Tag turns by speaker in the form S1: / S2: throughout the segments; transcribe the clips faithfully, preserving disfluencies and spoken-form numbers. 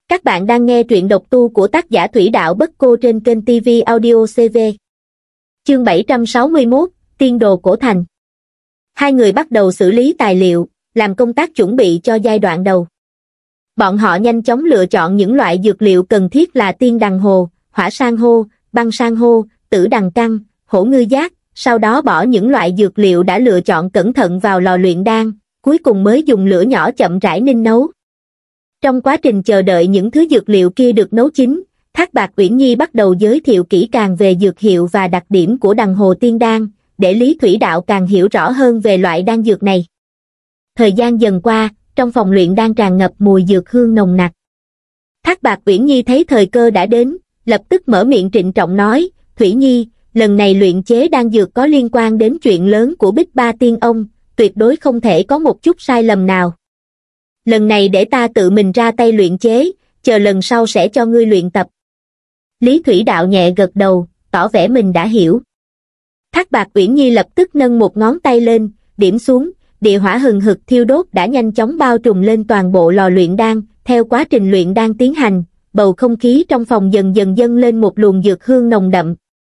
S1: Các bạn đang nghe truyện độc tu của tác giả Thủy Đạo Bất Cô trên kênh ti vi Audio xê vê. Chương bảy trăm sáu mươi mốt, Tiên đồ cổ thành. Hai người bắt đầu xử lý tài liệu, làm công tác chuẩn bị cho giai đoạn đầu. Bọn họ nhanh chóng lựa chọn những loại dược liệu cần thiết là tiên đằng hồ, hỏa san hô, băng san hô, tử đằng căn, hổ ngư giác, sau đó bỏ những loại dược liệu đã lựa chọn cẩn thận vào lò luyện đan, cuối cùng mới dùng lửa nhỏ chậm rãi ninh nấu. Trong quá trình chờ đợi những thứ dược liệu kia được nấu chín, Thác Bạt Uyển Nhi bắt đầu giới thiệu kỹ càng về dược hiệu và đặc điểm của đằng hồ tiên đan, để Lý Thủy Đạo càng hiểu rõ hơn về loại đan dược này. Thời gian dần qua, trong phòng luyện đan tràn ngập mùi dược hương nồng nặc. Thác Bạt Uyển Nhi thấy thời cơ đã đến, lập tức mở miệng trịnh trọng nói, Thủy Nhi, lần này luyện chế đan dược có liên quan đến chuyện lớn của Bích Ba Tiên Ông, tuyệt đối không thể có một chút sai lầm nào. Lần này để ta tự mình ra tay luyện chế, chờ lần sau sẽ cho ngươi luyện tập. Lý Thủy Đạo nhẹ gật đầu, tỏ vẻ mình đã hiểu. Thác Bạt Uyển Nhi lập tức nâng một ngón tay lên, điểm xuống, địa hỏa hừng hực thiêu đốt đã nhanh chóng bao trùm lên toàn bộ lò luyện đan. Theo quá trình luyện đan tiến hành, bầu không khí trong phòng dần dần dâng lên một luồng dược hương nồng đậm.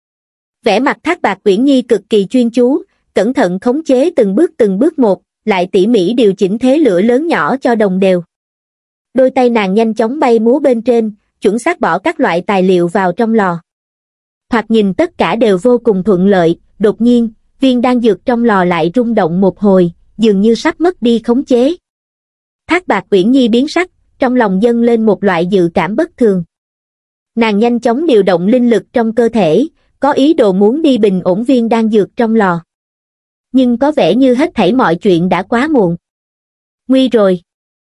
S1: Vẻ mặt Thác Bạt Uyển Nhi cực kỳ chuyên chú, cẩn thận khống chế từng bước từng bước một, lại tỉ mỉ điều chỉnh thế lửa lớn nhỏ cho đồng đều. Đôi tay nàng nhanh chóng bay múa bên trên, chuẩn xác bỏ các loại tài liệu vào trong lò. Thoạt nhìn tất cả đều vô cùng thuận lợi, đột nhiên, viên đan dược trong lò lại rung động một hồi, dường như sắp mất đi khống chế. Thác Bạt Uyển Nhi biến sắc, trong lòng dâng lên một loại dự cảm bất thường. Nàng nhanh chóng điều động linh lực trong cơ thể, có ý đồ muốn đi bình ổn viên đan dược trong lò. Nhưng có vẻ như hết thảy mọi chuyện đã quá muộn. Nguy rồi.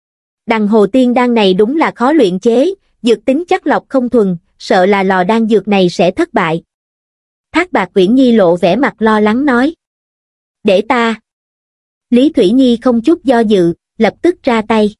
S1: Đằng hồ tiên đan này đúng là khó luyện chế, dược tính chắc lọc không thuần, sợ là lò đan dược này sẽ thất bại. Thác Bạt Uyển Nhi lộ vẻ mặt lo lắng nói. Để ta. Lý Thủy Nhi không chút do dự, lập tức ra tay.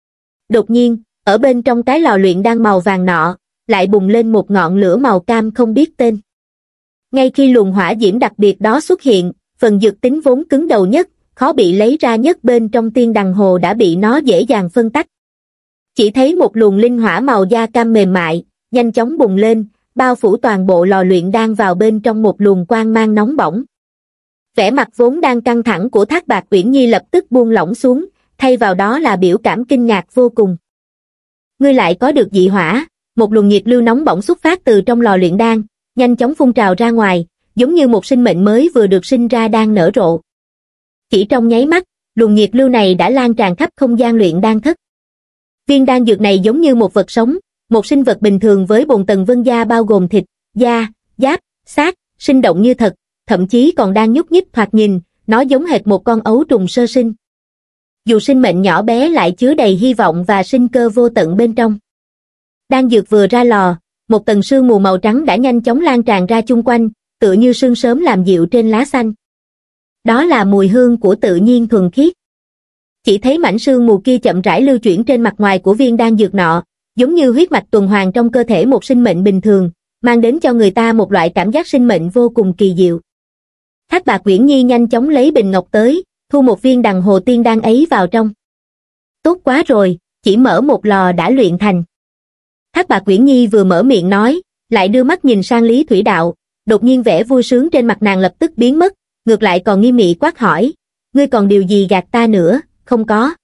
S1: Đột nhiên, ở bên trong cái lò luyện đan màu vàng nọ, lại bùng lên một ngọn lửa màu cam không biết tên. Ngay khi luồng hỏa diễm đặc biệt đó xuất hiện, phần dược tính vốn cứng đầu nhất, khó bị lấy ra nhất bên trong tiên đằng hồ đã bị nó dễ dàng phân tách. Chỉ thấy một luồng linh hỏa màu da cam mềm mại, nhanh chóng bùng lên, bao phủ toàn bộ lò luyện đan vào bên trong một luồng quang mang nóng bỏng. Vẻ mặt vốn đang căng thẳng của Thác Bạt Uyển Nhi lập tức buông lỏng xuống, thay vào đó là biểu cảm kinh ngạc vô cùng. Ngươi lại có được dị hỏa, một luồng nhiệt lưu nóng bỏng xuất phát từ trong lò luyện đan, nhanh chóng phun trào ra ngoài, giống như một sinh mệnh mới vừa được sinh ra đang nở rộ. Chỉ trong nháy mắt, luồng nhiệt lưu này đã lan tràn khắp không gian luyện đan thất. Viên đan dược này giống như một vật sống, một sinh vật bình thường với bồn tầng vân da bao gồm thịt, da, giáp, xác, sinh động như thật, thậm chí còn đang nhúc nhích, thoạt nhìn, nó giống hệt một con ấu trùng sơ sinh. Dù sinh mệnh nhỏ bé lại chứa đầy hy vọng và sinh cơ vô tận bên trong. Đan dược vừa ra lò, một tầng sương mù màu trắng đã nhanh chóng lan tràn ra chung quanh, tựa như sương sớm làm dịu trên lá xanh. Đó là mùi hương của tự nhiên thuần khiết. Chỉ thấy mảnh sương mù kia chậm rãi lưu chuyển trên mặt ngoài của viên đan dược nọ, giống như huyết mạch tuần hoàn trong cơ thể một sinh mệnh bình thường, mang đến cho người ta một loại cảm giác sinh mệnh vô cùng kỳ diệu. Thác Bạt Uyển Nhi nhanh chóng lấy bình ngọc tới, thu một viên đằng hồ tiên đan ấy vào trong. Tốt quá rồi, chỉ mở một lò đã luyện thành. Thác Bạt Uyển Nhi vừa mở miệng nói, lại đưa mắt nhìn sang Lý Thủy Đạo, đột nhiên vẻ vui sướng trên mặt nàng lập tức biến mất, ngược lại còn nghiêm nghị quát hỏi, ngươi còn điều gì gạt ta nữa, không có.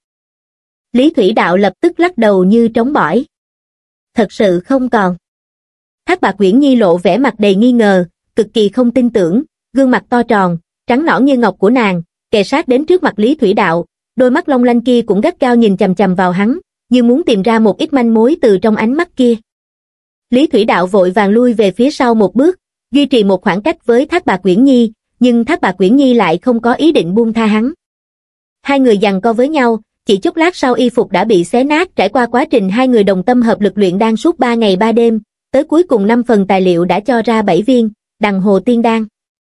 S1: Lý Thủy Đạo lập tức lắc đầu như trống bỏi. Thật sự không còn. Thác Bạt Uyển Nhi lộ vẻ mặt đầy nghi ngờ, cực kỳ không tin tưởng, gương mặt to tròn, trắng nõn như ngọc của nàng, kề sát đến trước mặt Lý Thủy Đạo, đôi mắt long lanh kia cũng gắt gao nhìn chằm chằm vào hắn, như muốn tìm ra một ít manh mối từ trong ánh mắt kia. Lý Thủy Đạo vội vàng lui về phía sau một bước, duy trì một khoảng cách với Thác Bạt Uyển Nhi, nhưng Thác Bạt Uyển Nhi lại không có ý định buông tha hắn. Hai người giằng co với nhau, chỉ chốc lát sau y phục đã bị xé nát. Trải qua quá trình hai người đồng tâm hợp lực luyện đan suốt ba ngày ba đêm, tới cuối cùng năm phần tài liệu đã cho ra bảy viên đằng hồ tiên đan.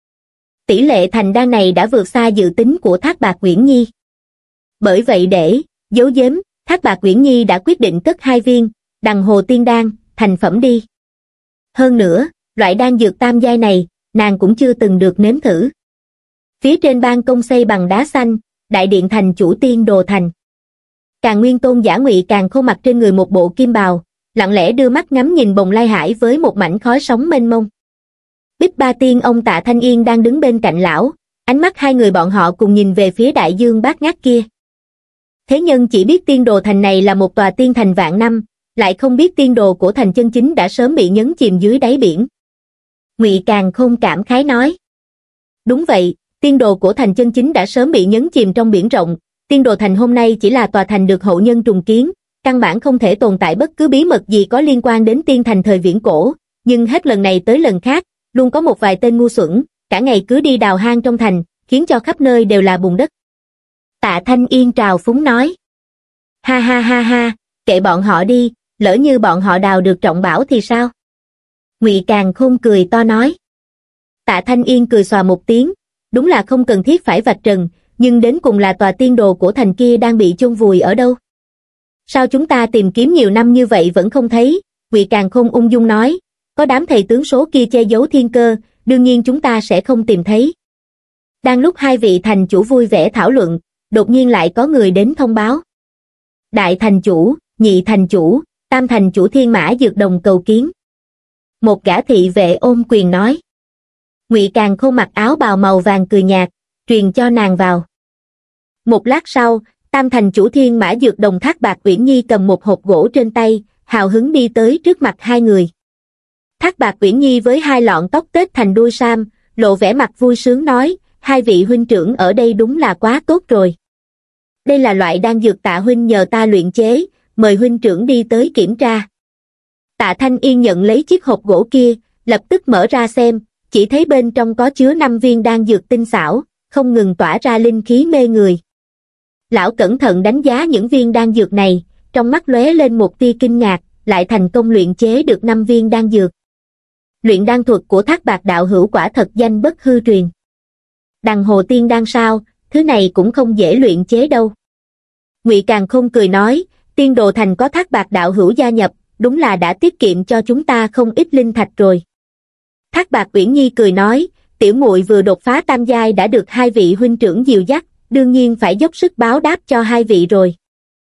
S1: Tỷ lệ thành đan này đã vượt xa dự tính của Thác Bạt Uyển Nhi. Bởi vậy để giấu giếm, Thác Bạt Uyển Nhi đã quyết định cất hai viên đằng hồ tiên đan thành phẩm đi. Hơn nữa, loại đan dược tam giai này, nàng cũng chưa từng được nếm thử. Phía trên ban công xây bằng đá xanh, đại điện thành chủ tiên đồ thành. Càn Nguyên Tôn Giả Ngụy Càn Khôn mặc trên người một bộ kim bào, lặng lẽ đưa mắt ngắm nhìn bồng lai hải với một mảnh khói sóng mênh mông. Bích Ba Tiên ông Tạ Thanh Yên đang đứng bên cạnh lão, ánh mắt hai người bọn họ cùng nhìn về phía đại dương bát ngát kia. Thế nhân chỉ biết tiên đồ thành này là một tòa tiên thành vạn năm, lại không biết tiên đồ của thành chân chính đã sớm bị nhấn chìm dưới đáy biển. Ngụy Càn Khôn cảm khái nói. Đúng vậy, tiên đồ của thành chân chính đã sớm bị nhấn chìm trong biển rộng, tiên đồ thành hôm nay chỉ là tòa thành được hậu nhân trùng kiến, căn bản không thể tồn tại bất cứ bí mật gì có liên quan đến tiên thành thời viễn cổ, nhưng hết lần này tới lần khác, luôn có một vài tên ngu xuẩn, cả ngày cứ đi đào hang trong thành, khiến cho khắp nơi đều là bùn đất. Tạ Thanh Yên trào phúng nói. Ha ha ha ha, kệ bọn họ đi, lỡ như bọn họ đào được trọng bảo thì sao? Ngụy Càn Khôn cười to nói. Tạ Thanh Yên cười xòa một tiếng, đúng là không cần thiết phải vạch trần, nhưng đến cùng là tòa tiên đồ của thành kia đang bị chôn vùi ở đâu? Sao chúng ta tìm kiếm nhiều năm như vậy vẫn không thấy? Ngụy Càn Khôn ung dung nói, có đám thầy tướng số kia che giấu thiên cơ, đương nhiên chúng ta sẽ không tìm thấy. Đang lúc hai vị thành chủ vui vẻ thảo luận, đột nhiên lại có người đến thông báo. Đại thành chủ, nhị thành chủ, tam thành chủ Thiên Mã Dược Đồng cầu kiến. Một gã thị vệ ôm quyền nói. Ngụy Càn Khôn mặc áo bào màu vàng cười nhạt, truyền cho nàng vào. Một lát sau, tam thành chủ Thiên Mã Dược Đồng Thác Bạt Uyển Nhi cầm một hộp gỗ trên tay, hào hứng đi tới trước mặt hai người. Thác Bạt Uyển Nhi với hai lọn tóc tết thành đuôi sam, lộ vẻ mặt vui sướng nói, hai vị huynh trưởng ở đây đúng là quá tốt rồi. Đây là loại đan dược Tạ huynh nhờ ta luyện chế, mời huynh trưởng đi tới kiểm tra. Tạ Thanh Yên nhận lấy chiếc hộp gỗ kia, lập tức mở ra xem, chỉ thấy bên trong có chứa năm viên đan dược tinh xảo, không ngừng tỏa ra linh khí mê người. Lão cẩn thận đánh giá những viên đan dược này, trong mắt lóe lên một tia kinh ngạc, lại thành công luyện chế được năm viên đan dược. Luyện đan thuật của Thác Bạt đạo hữu quả thật danh bất hư truyền. Đằng hồ tiên đan sao, thứ này cũng không dễ luyện chế đâu. Ngụy Càn Khôn cười nói, tiên đồ thành có Thác Bạt đạo hữu gia nhập, đúng là đã tiết kiệm cho chúng ta không ít linh thạch rồi. Thác Bạt Uyển Nhi cười nói, tiểu muội vừa đột phá tam giai đã được hai vị huynh trưởng dìu dắt, đương nhiên phải dốc sức báo đáp cho hai vị rồi.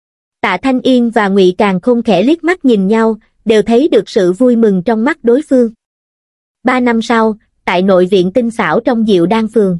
S1: Tạ Thanh Yên và Ngụy Càn Khôn khẽ liếc mắt nhìn nhau, đều thấy được sự vui mừng trong mắt đối phương. Ba năm sau, tại nội viện tinh xảo trong Diệu Đan Phường.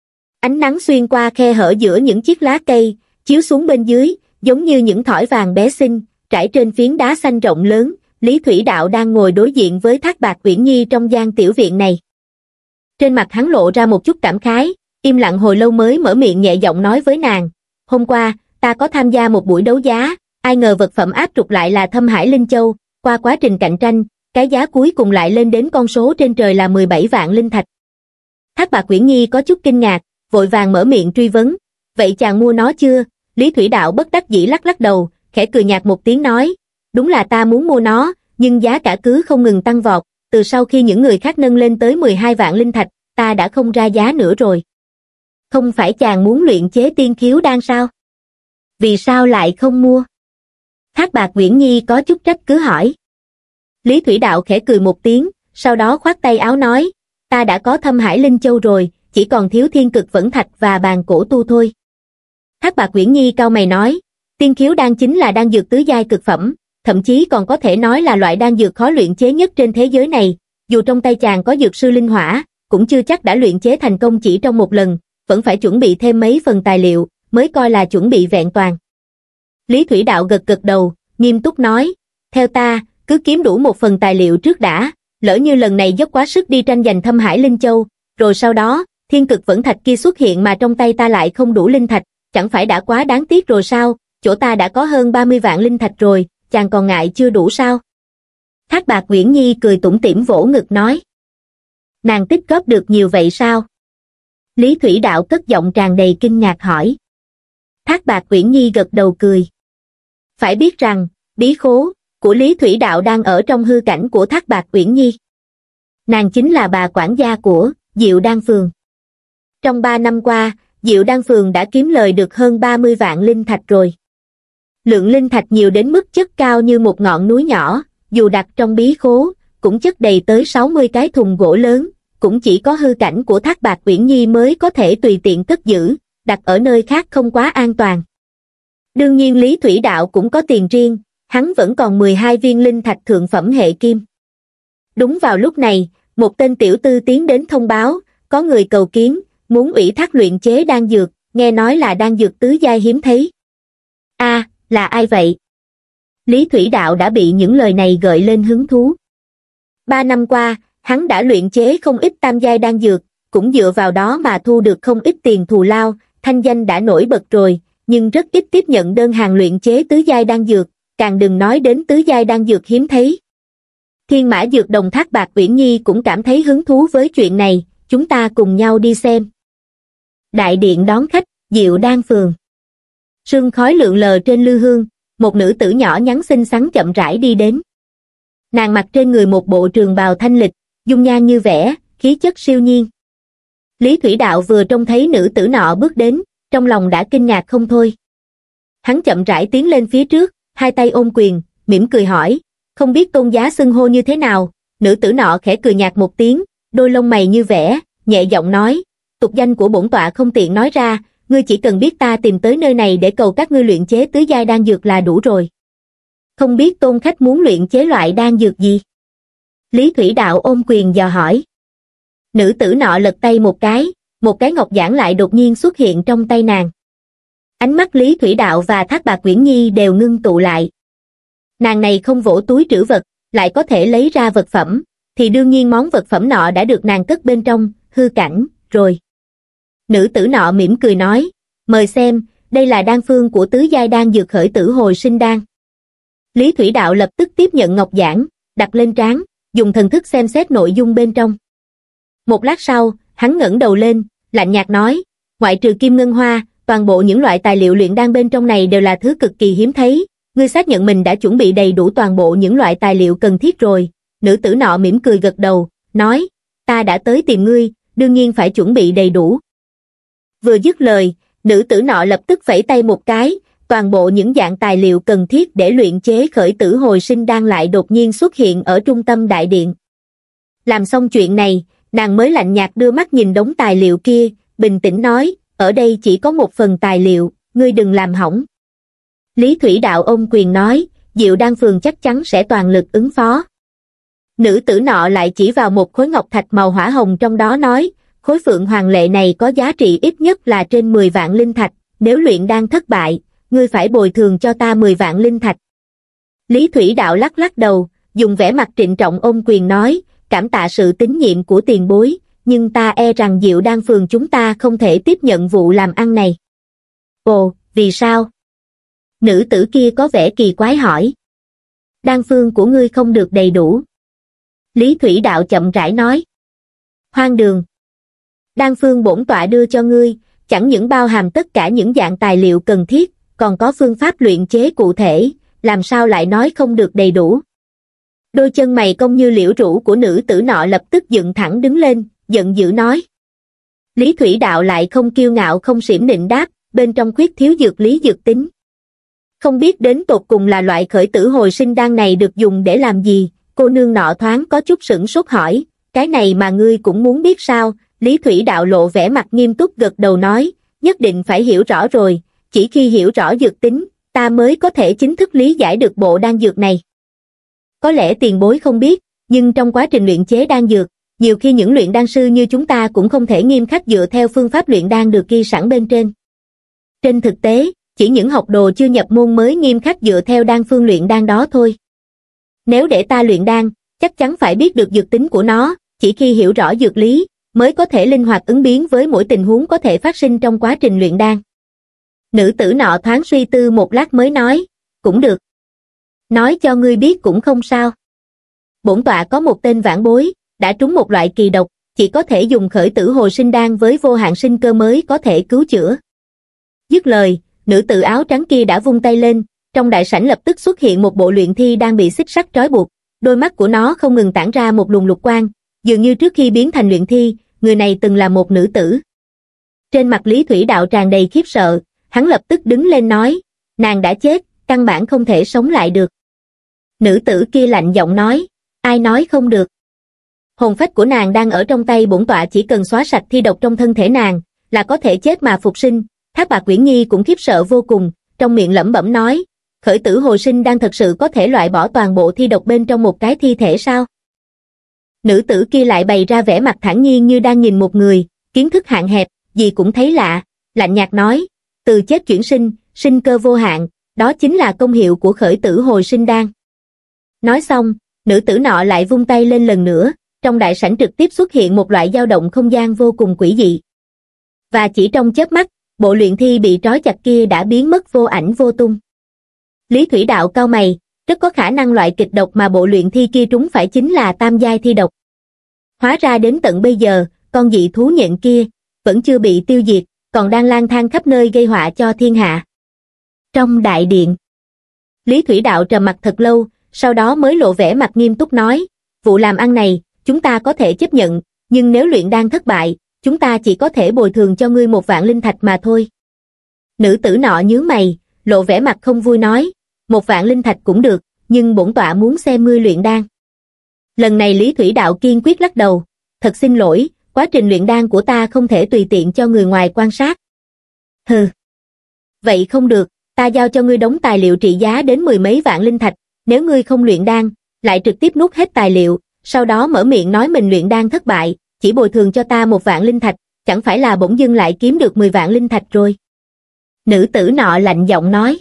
S1: Ánh nắng xuyên qua khe hở giữa những chiếc lá cây, chiếu xuống bên dưới, giống như những thỏi vàng bé xinh, trải trên phiến đá xanh rộng lớn, Lý Thủy Đạo đang ngồi đối diện với Thác Bạt Uyển Nhi trong gian tiểu viện này. Trên mặt hắn lộ ra một chút cảm khái, im lặng hồi lâu mới mở miệng nhẹ giọng nói với nàng, hôm qua, ta có tham gia một buổi đấu giá, ai ngờ vật phẩm áp trục lại là Thâm Hải Linh Châu, qua quá trình cạnh tranh, cái giá cuối cùng lại lên đến con số trên trời là mười bảy vạn linh thạch. Thác Bạt Uyển Nhi có chút kinh ngạc, vội vàng mở miệng truy vấn, vậy chàng mua nó chưa? Lý Thủy Đạo bất đắc dĩ lắc lắc đầu, khẽ cười nhạt một tiếng nói, đúng là ta muốn mua nó, nhưng giá cả cứ không ngừng tăng vọt, từ sau khi những người khác nâng lên tới mười hai vạn linh thạch, ta đã không ra giá nữa rồi. Không phải chàng muốn luyện chế tiên khiếu đan sao? Vì sao lại không mua? Thác Bạt Uyển Nhi có chút trách cứ hỏi. Lý Thủy Đạo khẽ cười một tiếng, sau đó khoát tay áo nói, ta đã có Thâm Hải Linh Châu rồi, chỉ còn thiếu Thiên Cực Vẫn Thạch và Bàn Cổ Tu thôi. Thác Bạt Uyển Nhi cau mày nói, tiên khiếu đan chính là đan dược tứ giai cực phẩm, thậm chí còn có thể nói là loại đan dược khó luyện chế nhất trên thế giới này, dù trong tay chàng có dược sư linh hỏa, cũng chưa chắc đã luyện chế thành công chỉ trong một lần, vẫn phải chuẩn bị thêm mấy phần tài liệu, mới coi là chuẩn bị vẹn toàn. Lý Thủy Đạo gật gật đầu, nghiêm túc nói, theo ta, cứ kiếm đủ một phần tài liệu trước đã, lỡ như lần này dốc quá sức đi tranh giành Thâm Hải Linh Châu, rồi sau đó, Thiên Cực Vẫn Thạch kia xuất hiện mà trong tay ta lại không đủ linh thạch, chẳng phải đã quá đáng tiếc rồi sao, chỗ ta đã có hơn ba mươi vạn linh thạch rồi, chàng còn ngại chưa đủ sao? Thác Bạt Uyển Nhi cười tủm tỉm vỗ ngực nói. Nàng tích góp được nhiều vậy sao? Lý Thủy Đạo cất giọng tràn đầy kinh ngạc hỏi. Thác Bạt Uyển Nhi gật đầu cười. Phải biết rằng, bí khố của Lý Thủy Đạo đang ở trong hư cảnh của Thác Bạt Uyển Nhi. Nàng chính là bà quản gia của Diệu Đan Phường. Trong ba năm qua, Diệu Đan Phường đã kiếm lời được hơn ba mươi vạn linh thạch rồi. Lượng linh thạch nhiều đến mức chất cao như một ngọn núi nhỏ, dù đặt trong bí khố, cũng chất đầy tới sáu mươi cái thùng gỗ lớn, cũng chỉ có hư cảnh của Thác Bạt Uyển Nhi mới có thể tùy tiện cất giữ, đặt ở nơi khác không quá an toàn. Đương nhiên Lý Thủy Đạo cũng có tiền riêng, hắn vẫn còn mười hai viên linh thạch thượng phẩm hệ kim. Đúng vào lúc này, một tên tiểu tư tiến đến thông báo, có người cầu kiến, muốn ủy thác luyện chế đan dược, nghe nói là đan dược tứ giai hiếm thấy. A, là ai vậy? Lý Thủy Đạo đã bị những lời này gợi lên hứng thú. Ba năm qua, hắn đã luyện chế không ít tam giai đan dược, cũng dựa vào đó mà thu được không ít tiền thù lao, thanh danh đã nổi bật rồi, nhưng rất ít tiếp nhận đơn hàng luyện chế tứ giai đan dược, càng đừng nói đến tứ giai đan dược hiếm thấy. Thiên Mã Dược Đồng Thác Bạt Uyển Nhi cũng cảm thấy hứng thú với chuyện này, chúng ta cùng nhau đi xem. Đại điện đón khách, Diệu Đan Phường. Sương khói lượn lờ trên lư hương, một nữ tử nhỏ nhắn xinh xắn chậm rãi đi đến. Nàng mặc trên người một bộ trường bào thanh lịch, dung nhan như vẽ, khí chất siêu nhiên. Lý Thủy Đạo vừa trông thấy nữ tử nọ bước đến, trong lòng đã kinh ngạc không thôi. Hắn chậm rãi tiến lên phía trước, hai tay ôm quyền, mỉm cười hỏi, không biết tôn giá xưng hô như thế nào. Nữ tử nọ khẽ cười nhạt một tiếng, đôi lông mày như vẽ, nhẹ giọng nói, tục danh của bổn tọa không tiện nói ra, ngươi chỉ cần biết ta tìm tới nơi này để cầu các ngươi luyện chế tứ giai đan dược là đủ rồi. Không biết tôn khách muốn luyện chế loại đan dược gì? Lý Thủy Đạo ôm quyền dò hỏi. Nữ tử nọ lật tay một cái, một cái ngọc giản lại đột nhiên xuất hiện trong tay nàng. Ánh mắt Lý Thủy Đạo và Thác Bạt Uyển Nhi đều ngưng tụ lại. Nàng này không vỗ túi trữ vật, lại có thể lấy ra vật phẩm, thì đương nhiên món vật phẩm nọ đã được nàng cất bên trong, hư cảnh, rồi. Nữ tử nọ mỉm cười nói, mời xem, đây là đan phương của tứ giai đan dược khởi tử hồi sinh đan. Lý Thủy Đạo lập tức tiếp nhận ngọc giản, đặt lên trán, dùng thần thức xem xét nội dung bên trong. Một lát sau, hắn ngẩng đầu lên, lạnh nhạt nói, ngoại trừ kim ngân hoa, toàn bộ những loại tài liệu luyện đan bên trong này đều là thứ cực kỳ hiếm thấy. Ngươi xác nhận mình đã chuẩn bị đầy đủ toàn bộ những loại tài liệu cần thiết rồi. Nữ tử nọ mỉm cười gật đầu, nói, ta đã tới tìm ngươi, đương nhiên phải chuẩn bị đầy đủ. Vừa dứt lời, nữ tử nọ lập tức vẫy tay một cái, toàn bộ những dạng tài liệu cần thiết để luyện chế khởi tử hồi sinh đan lại đột nhiên xuất hiện ở trung tâm đại điện. Làm xong chuyện này, nàng mới lạnh nhạt đưa mắt nhìn đống tài liệu kia, bình tĩnh nói, ở đây chỉ có một phần tài liệu, ngươi đừng làm hỏng. Lý Thủy Đạo ôm quyền nói, Diệu Đan Phường chắc chắn sẽ toàn lực ứng phó. Nữ tử nọ lại chỉ vào một khối ngọc thạch màu hỏa hồng trong đó nói, khối phượng hoàng lệ này có giá trị ít nhất là trên mười vạn linh thạch, nếu luyện đan thất bại, ngươi phải bồi thường cho ta mười vạn linh thạch. Lý Thủy Đạo lắc lắc đầu, dùng vẻ mặt trịnh trọng ôm quyền nói, cảm tạ sự tín nhiệm của tiền bối, nhưng ta e rằng Diệu Đan Phường chúng ta không thể tiếp nhận vụ làm ăn này. Ồ, vì sao? Nữ tử kia có vẻ kỳ quái hỏi. Đan phương của ngươi không được đầy đủ. Lý Thủy Đạo chậm rãi nói. Hoang đường. Đan phương bổn tọa đưa cho ngươi, chẳng những bao hàm tất cả những dạng tài liệu cần thiết, còn có phương pháp luyện chế cụ thể, làm sao lại nói không được đầy đủ. Đôi chân mày cong như liễu rũ của nữ tử nọ lập tức dựng thẳng đứng lên, giận dữ nói. Lý Thủy Đạo lại không kiêu ngạo không xiểm nịnh đáp, bên trong khuyết thiếu dược lý dược tính. Không biết đến tột cùng là loại khởi tử hồi sinh đan này được dùng để làm gì, cô nương nọ thoáng có chút sửng sốt hỏi, cái này mà ngươi cũng muốn biết sao? Lý Thủy Đạo lộ vẻ mặt nghiêm túc gật đầu nói, nhất định phải hiểu rõ rồi, chỉ khi hiểu rõ dược tính, ta mới có thể chính thức lý giải được bộ đan dược này. Có lẽ tiền bối không biết, nhưng trong quá trình luyện chế đan dược, nhiều khi những luyện đan sư như chúng ta cũng không thể nghiêm khắc dựa theo phương pháp luyện đan được ghi sẵn bên trên. Trên thực tế, chỉ những học đồ chưa nhập môn mới nghiêm khắc dựa theo đan phương luyện đan đó thôi. Nếu để ta luyện đan, chắc chắn phải biết được dược tính của nó, chỉ khi hiểu rõ dược lý, mới có thể linh hoạt ứng biến với mỗi tình huống có thể phát sinh trong quá trình luyện đan. Nữ tử nọ thoáng suy tư một lát mới nói, cũng được. Nói cho ngươi biết cũng không sao. Bổn tọa có một tên vãn bối, đã trúng một loại kỳ độc, chỉ có thể dùng khởi tử hồi sinh đan với vô hạn sinh cơ mới có thể cứu chữa. Dứt lời, nữ tử áo trắng kia đã vung tay lên, trong đại sảnh lập tức xuất hiện một bộ luyện thi đang bị xích sắt trói buộc, đôi mắt của nó không ngừng tản ra một luồng lục quang, dường như trước khi biến thành luyện thi, người này từng là một nữ tử. Trên mặt Lý Thủy Đạo tràn đầy khiếp sợ, hắn lập tức đứng lên nói, nàng đã chết, căn bản không thể sống lại được. Nữ tử kia lạnh giọng nói, ai nói không được. Hồn phách của nàng đang ở trong tay bổn tọa, chỉ cần xóa sạch thi độc trong thân thể nàng, là có thể chết mà phục sinh. Thác Bạt Uyển Nhi cũng khiếp sợ vô cùng, trong miệng lẩm bẩm nói, khởi tử hồi sinh đang thật sự có thể loại bỏ toàn bộ thi độc bên trong một cái thi thể sao? Nữ tử kia lại bày ra vẻ mặt thản nhiên như đang nhìn một người, kiến thức hạn hẹp, gì cũng thấy lạ, lạnh nhạt nói, từ chết chuyển sinh, sinh cơ vô hạn, đó chính là công hiệu của khởi tử hồi sinh đan. Nói xong, nữ tử nọ lại vung tay lên lần nữa, trong đại sảnh trực tiếp xuất hiện một loại dao động không gian vô cùng quỷ dị. Và chỉ trong chớp mắt, bộ luyện thi bị trói chặt kia đã biến mất vô ảnh vô tung. Lý Thủy Đạo cau mày, rất có khả năng loại kịch độc mà bộ luyện thi kia trúng phải chính là tam giai thi độc. Hóa ra đến tận bây giờ, con dị thú nhện kia vẫn chưa bị tiêu diệt, còn đang lang thang khắp nơi gây họa cho thiên hạ. Trong đại điện, Lý Thủy Đạo trầm mặt thật lâu, sau đó mới lộ vẻ mặt nghiêm túc nói, vụ làm ăn này, chúng ta có thể chấp nhận, nhưng nếu luyện đan thất bại, chúng ta chỉ có thể bồi thường cho ngươi một vạn linh thạch mà thôi. Nữ tử nọ nhướng mày, lộ vẻ mặt không vui nói, một vạn linh thạch cũng được, nhưng bổn tọa muốn xem ngươi luyện đan. Lần này Lý Thủy Đạo kiên quyết lắc đầu, thật xin lỗi, quá trình luyện đan của ta không thể tùy tiện cho người ngoài quan sát. Hừ. Vậy không được, ta giao cho ngươi đống tài liệu trị giá đến mười mấy vạn linh thạch, nếu ngươi không luyện đan, lại trực tiếp nuốt hết tài liệu, sau đó mở miệng nói mình luyện đan thất bại, chỉ bồi thường cho ta một vạn linh thạch, chẳng phải là bỗng dưng lại kiếm được mười vạn linh thạch rồi. Nữ tử nọ lạnh giọng nói.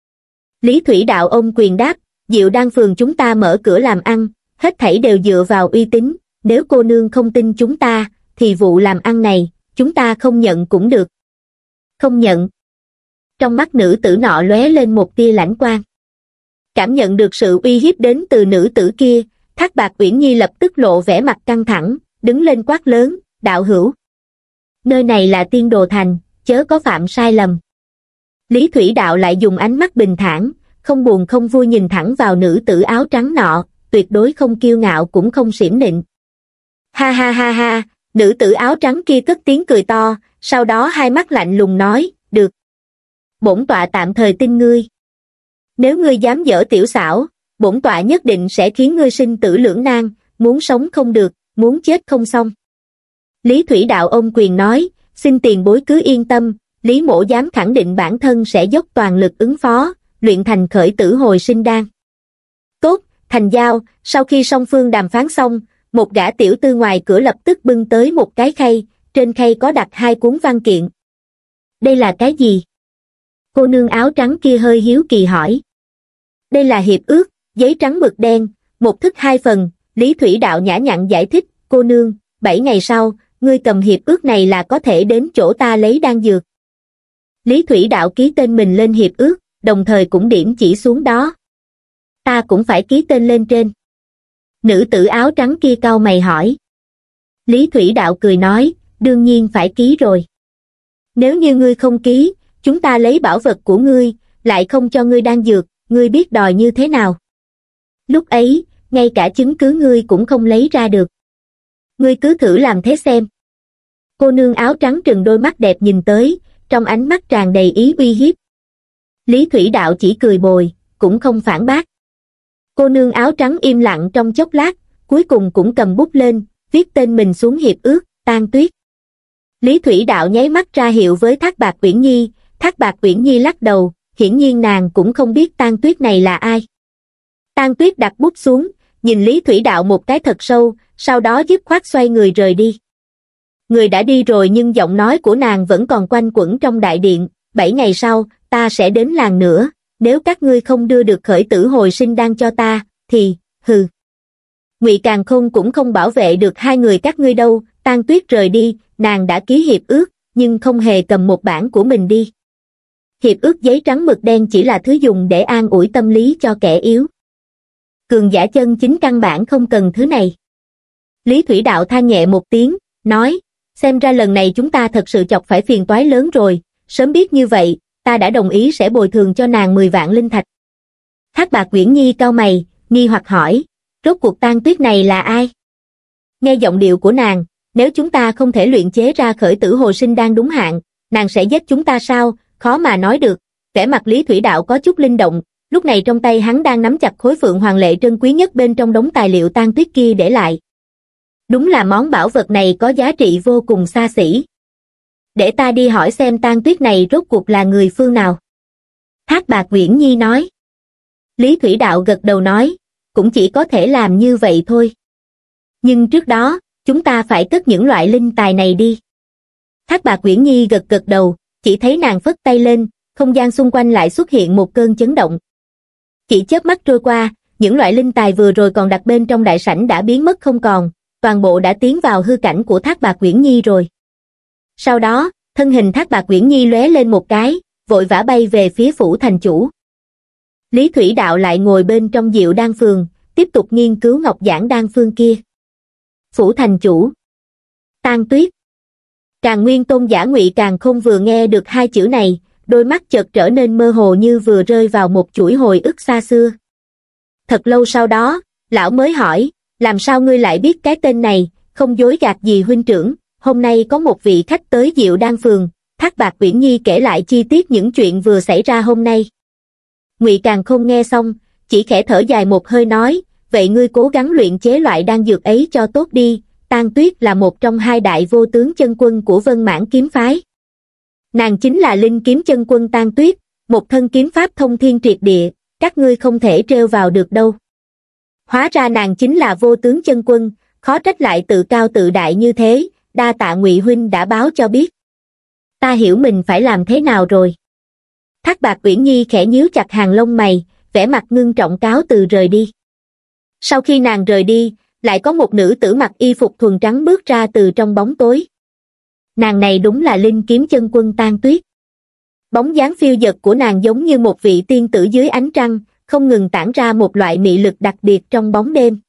S1: Lý Thủy Đạo ôm quyền đáp, Diệu Đan Phường chúng ta mở cửa làm ăn, hết thảy đều dựa vào uy tín, nếu cô nương không tin chúng ta, thì vụ làm ăn này, chúng ta không nhận cũng được. Không nhận. Trong mắt nữ tử nọ lóe lên một tia lãnh quang. Cảm nhận được sự uy hiếp đến từ nữ tử kia, Thác Bạt Uyển Nhi lập tức lộ vẻ mặt căng thẳng, đứng lên quát lớn, đạo hữu. Nơi này là Tiên Đồ Thành, chớ có phạm sai lầm. Lý Thủy Đạo lại dùng ánh mắt bình thản, không buồn không vui nhìn thẳng vào nữ tử áo trắng nọ, tuyệt đối không kiêu ngạo cũng không xiểm nịnh. Ha ha ha ha, nữ tử áo trắng kia cất tiếng cười to, sau đó hai mắt lạnh lùng nói, được. Bổn tọa tạm thời tin ngươi. Nếu ngươi dám dở tiểu xảo, bổn tọa nhất định sẽ khiến ngươi sinh tử lưỡng nan, muốn sống không được, muốn chết không xong. Lý Thủy Đạo ôm quyền nói, xin tiền bối cứ yên tâm, Lý mỗ dám khẳng định bản thân sẽ dốc toàn lực ứng phó, luyện thành khởi tử hồi sinh đan. Tốt, thành giao. Sau khi song phương đàm phán xong, một gã tiểu tư ngoài cửa lập tức bưng tới một cái khay, trên khay có đặt hai cuốn văn kiện. Đây là cái gì? Cô nương áo trắng kia hơi hiếu kỳ hỏi. Đây là hiệp ước, giấy trắng mực đen, một thức hai phần, Lý Thủy Đạo nhã nhặn giải thích, cô nương, bảy ngày sau, ngươi cầm hiệp ước này là có thể đến chỗ ta lấy đan dược. Lý Thủy Đạo ký tên mình lên hiệp ước, đồng thời cũng điểm chỉ xuống đó. Ta cũng phải ký tên lên trên. Nữ tử áo trắng kia cau mày hỏi. Lý Thủy Đạo cười nói, đương nhiên phải ký rồi. Nếu như ngươi không ký, chúng ta lấy bảo vật của ngươi, lại không cho ngươi đan dược, ngươi biết đòi như thế nào? Lúc ấy, ngay cả chứng cứ ngươi cũng không lấy ra được. Ngươi cứ thử làm thế xem. Cô nương áo trắng trừng đôi mắt đẹp nhìn tới, trong ánh mắt tràn đầy ý uy hiếp. Lý Thủy Đạo chỉ cười bồi, cũng không phản bác. Cô nương áo trắng im lặng trong chốc lát, cuối cùng cũng cầm bút lên, viết tên mình xuống hiệp ước, Tan Tuyết. Lý Thủy Đạo nháy mắt ra hiệu với Thác Bạt Uyển Nhi, Thác Bạt Uyển Nhi lắc đầu, hiển nhiên nàng cũng không biết Tan Tuyết này là ai. Tan Tuyết đặt bút xuống, nhìn Lý Thủy Đạo một cái thật sâu, sau đó dứt khoát xoay người rời đi. Người đã đi rồi nhưng giọng nói của nàng vẫn còn quanh quẩn trong đại điện, bảy ngày sau, ta sẽ đến làng nữa, nếu các ngươi không đưa được khởi tử hồi sinh đan cho ta, thì, hừ. Ngụy Càn Khôn cũng không bảo vệ được hai người các ngươi đâu. Tan Tuyết rời đi, nàng đã ký hiệp ước, nhưng không hề cầm một bản của mình đi. Hiệp ước giấy trắng mực đen chỉ là thứ dùng để an ủi tâm lý cho kẻ yếu. Cường giả chân chính căn bản không cần thứ này. Lý Thủy Đạo than nhẹ một tiếng, nói, xem ra lần này chúng ta thật sự chọc phải phiền toái lớn rồi, sớm biết như vậy, ta đã đồng ý sẽ bồi thường cho nàng mười vạn linh thạch. Thác Bạt Uyển Nhi cau mày, nghi hoặc hỏi, rốt cuộc Tan Tuyết này là ai? Nghe giọng điệu của nàng, nếu chúng ta không thể luyện chế ra khởi tử hồi sinh đan đúng hạn, nàng sẽ giết chúng ta sao? Khó mà nói được. Vẻ mặt Lý Thủy Đạo có chút linh động, lúc này trong tay hắn đang nắm chặt khối phượng hoàng lệ trân quý nhất bên trong đống tài liệu Tan Tuyết kia để lại. Đúng là món bảo vật này có giá trị vô cùng xa xỉ. Để ta đi hỏi xem Tan Tuyết này rốt cuộc là người phương nào. Thác Bạt Uyển Nhi nói. Lý Thủy Đạo gật đầu nói, cũng chỉ có thể làm như vậy thôi. Nhưng trước đó, chúng ta phải cất những loại linh tài này đi. Thác Bạt Uyển Nhi gật gật đầu, chỉ thấy nàng phất tay lên, không gian xung quanh lại xuất hiện một cơn chấn động. Chỉ chớp mắt trôi qua, những loại linh tài vừa rồi còn đặt bên trong đại sảnh đã biến mất không còn, toàn bộ đã tiến vào hư cảnh của Thác Bạt Uyển Nhi rồi. Sau đó, thân hình Thác Bạt Uyển Nhi lóe lên một cái, vội vã bay về phía phủ thành chủ. Lý Thủy Đạo lại ngồi bên trong Diệu Đan Phường, tiếp tục nghiên cứu ngọc giản đan phương kia. Phủ thành chủ. Tang Tuyết. Càn Nguyên Tôn giả Ngụy Càn Khôn vừa nghe được hai chữ này, đôi mắt chợt trở nên mơ hồ như vừa rơi vào một chuỗi hồi ức xa xưa. Thật lâu sau đó, lão mới hỏi, làm sao ngươi lại biết cái tên này, không dối gạt gì huynh trưởng, hôm nay có một vị khách tới Diệu Đan Phường. Thác Bạt Uyển Nhi kể lại chi tiết những chuyện vừa xảy ra hôm nay. Ngụy Càn Khôn nghe xong, chỉ khẽ thở dài một hơi nói, vậy ngươi cố gắng luyện chế loại đan dược ấy cho tốt đi. Tang Tuyết là một trong hai đại vô tướng chân quân của Vân Mãn kiếm phái. Nàng chính là linh kiếm chân quân Tang Tuyết, một thân kiếm pháp thông thiên triệt địa, các ngươi không thể trêu vào được đâu. Hóa ra nàng chính là vô tướng chân quân, khó trách lại tự cao tự đại như thế, đa tạ Ngụy huynh đã báo cho biết. Ta hiểu mình phải làm thế nào rồi. Thác Bạt Uyển Nhi khẽ nhíu chặt hàng lông mày, vẻ mặt ngưng trọng cáo từ rời đi. Sau khi nàng rời đi, lại có một nữ tử mặc y phục thuần trắng bước ra từ trong bóng tối. Nàng này đúng là linh kiếm chân quân Tang Tuyết. Bóng dáng phiêu dật của nàng giống như một vị tiên tử dưới ánh trăng, không ngừng tản ra một loại mị lực đặc biệt trong bóng đêm.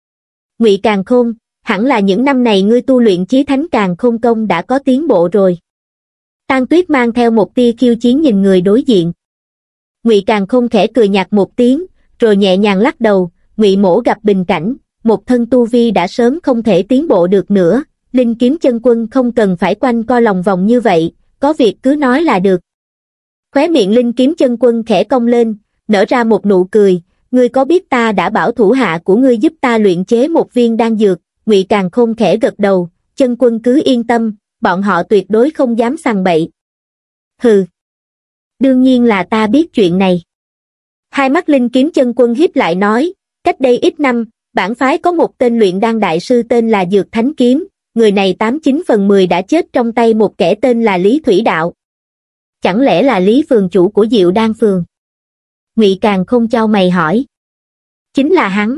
S1: Ngụy Càn Khôn, hẳn là những năm này ngươi tu luyện Chí Thánh Càn Khôn công đã có tiến bộ rồi. Tang Tuyết mang theo một tia khiêu chiến nhìn người đối diện. Ngụy Càn Khôn khẽ cười nhạt một tiếng, rồi nhẹ nhàng lắc đầu. Ngụy mỗ gặp bình cảnh, một thân tu vi đã sớm không thể tiến bộ được nữa, linh kiếm chân quân không cần phải quanh co lòng vòng như vậy, có việc cứ nói là được. Khóe miệng linh kiếm chân quân khẽ cong lên, nở ra một nụ cười, ngươi có biết ta đã bảo thủ hạ của ngươi giúp ta luyện chế một viên đan dược. Ngụy Càn Khôn khẽ gật đầu, chân quân cứ yên tâm, bọn họ tuyệt đối không dám sằng bậy. Hừ. Đương nhiên là ta biết chuyện này. Hai mắt linh kiếm chân quân híp lại nói, cách đây ít năm, bản phái có một tên luyện đan đại sư tên là Dược Thánh Kiếm, người này tám chín phần mười đã chết trong tay một kẻ tên là Lý Thủy Đạo. Chẳng lẽ là Lý phường chủ của Diệu Đan Phường? Ngụy Càn Khôn chau mày hỏi. Chính là hắn.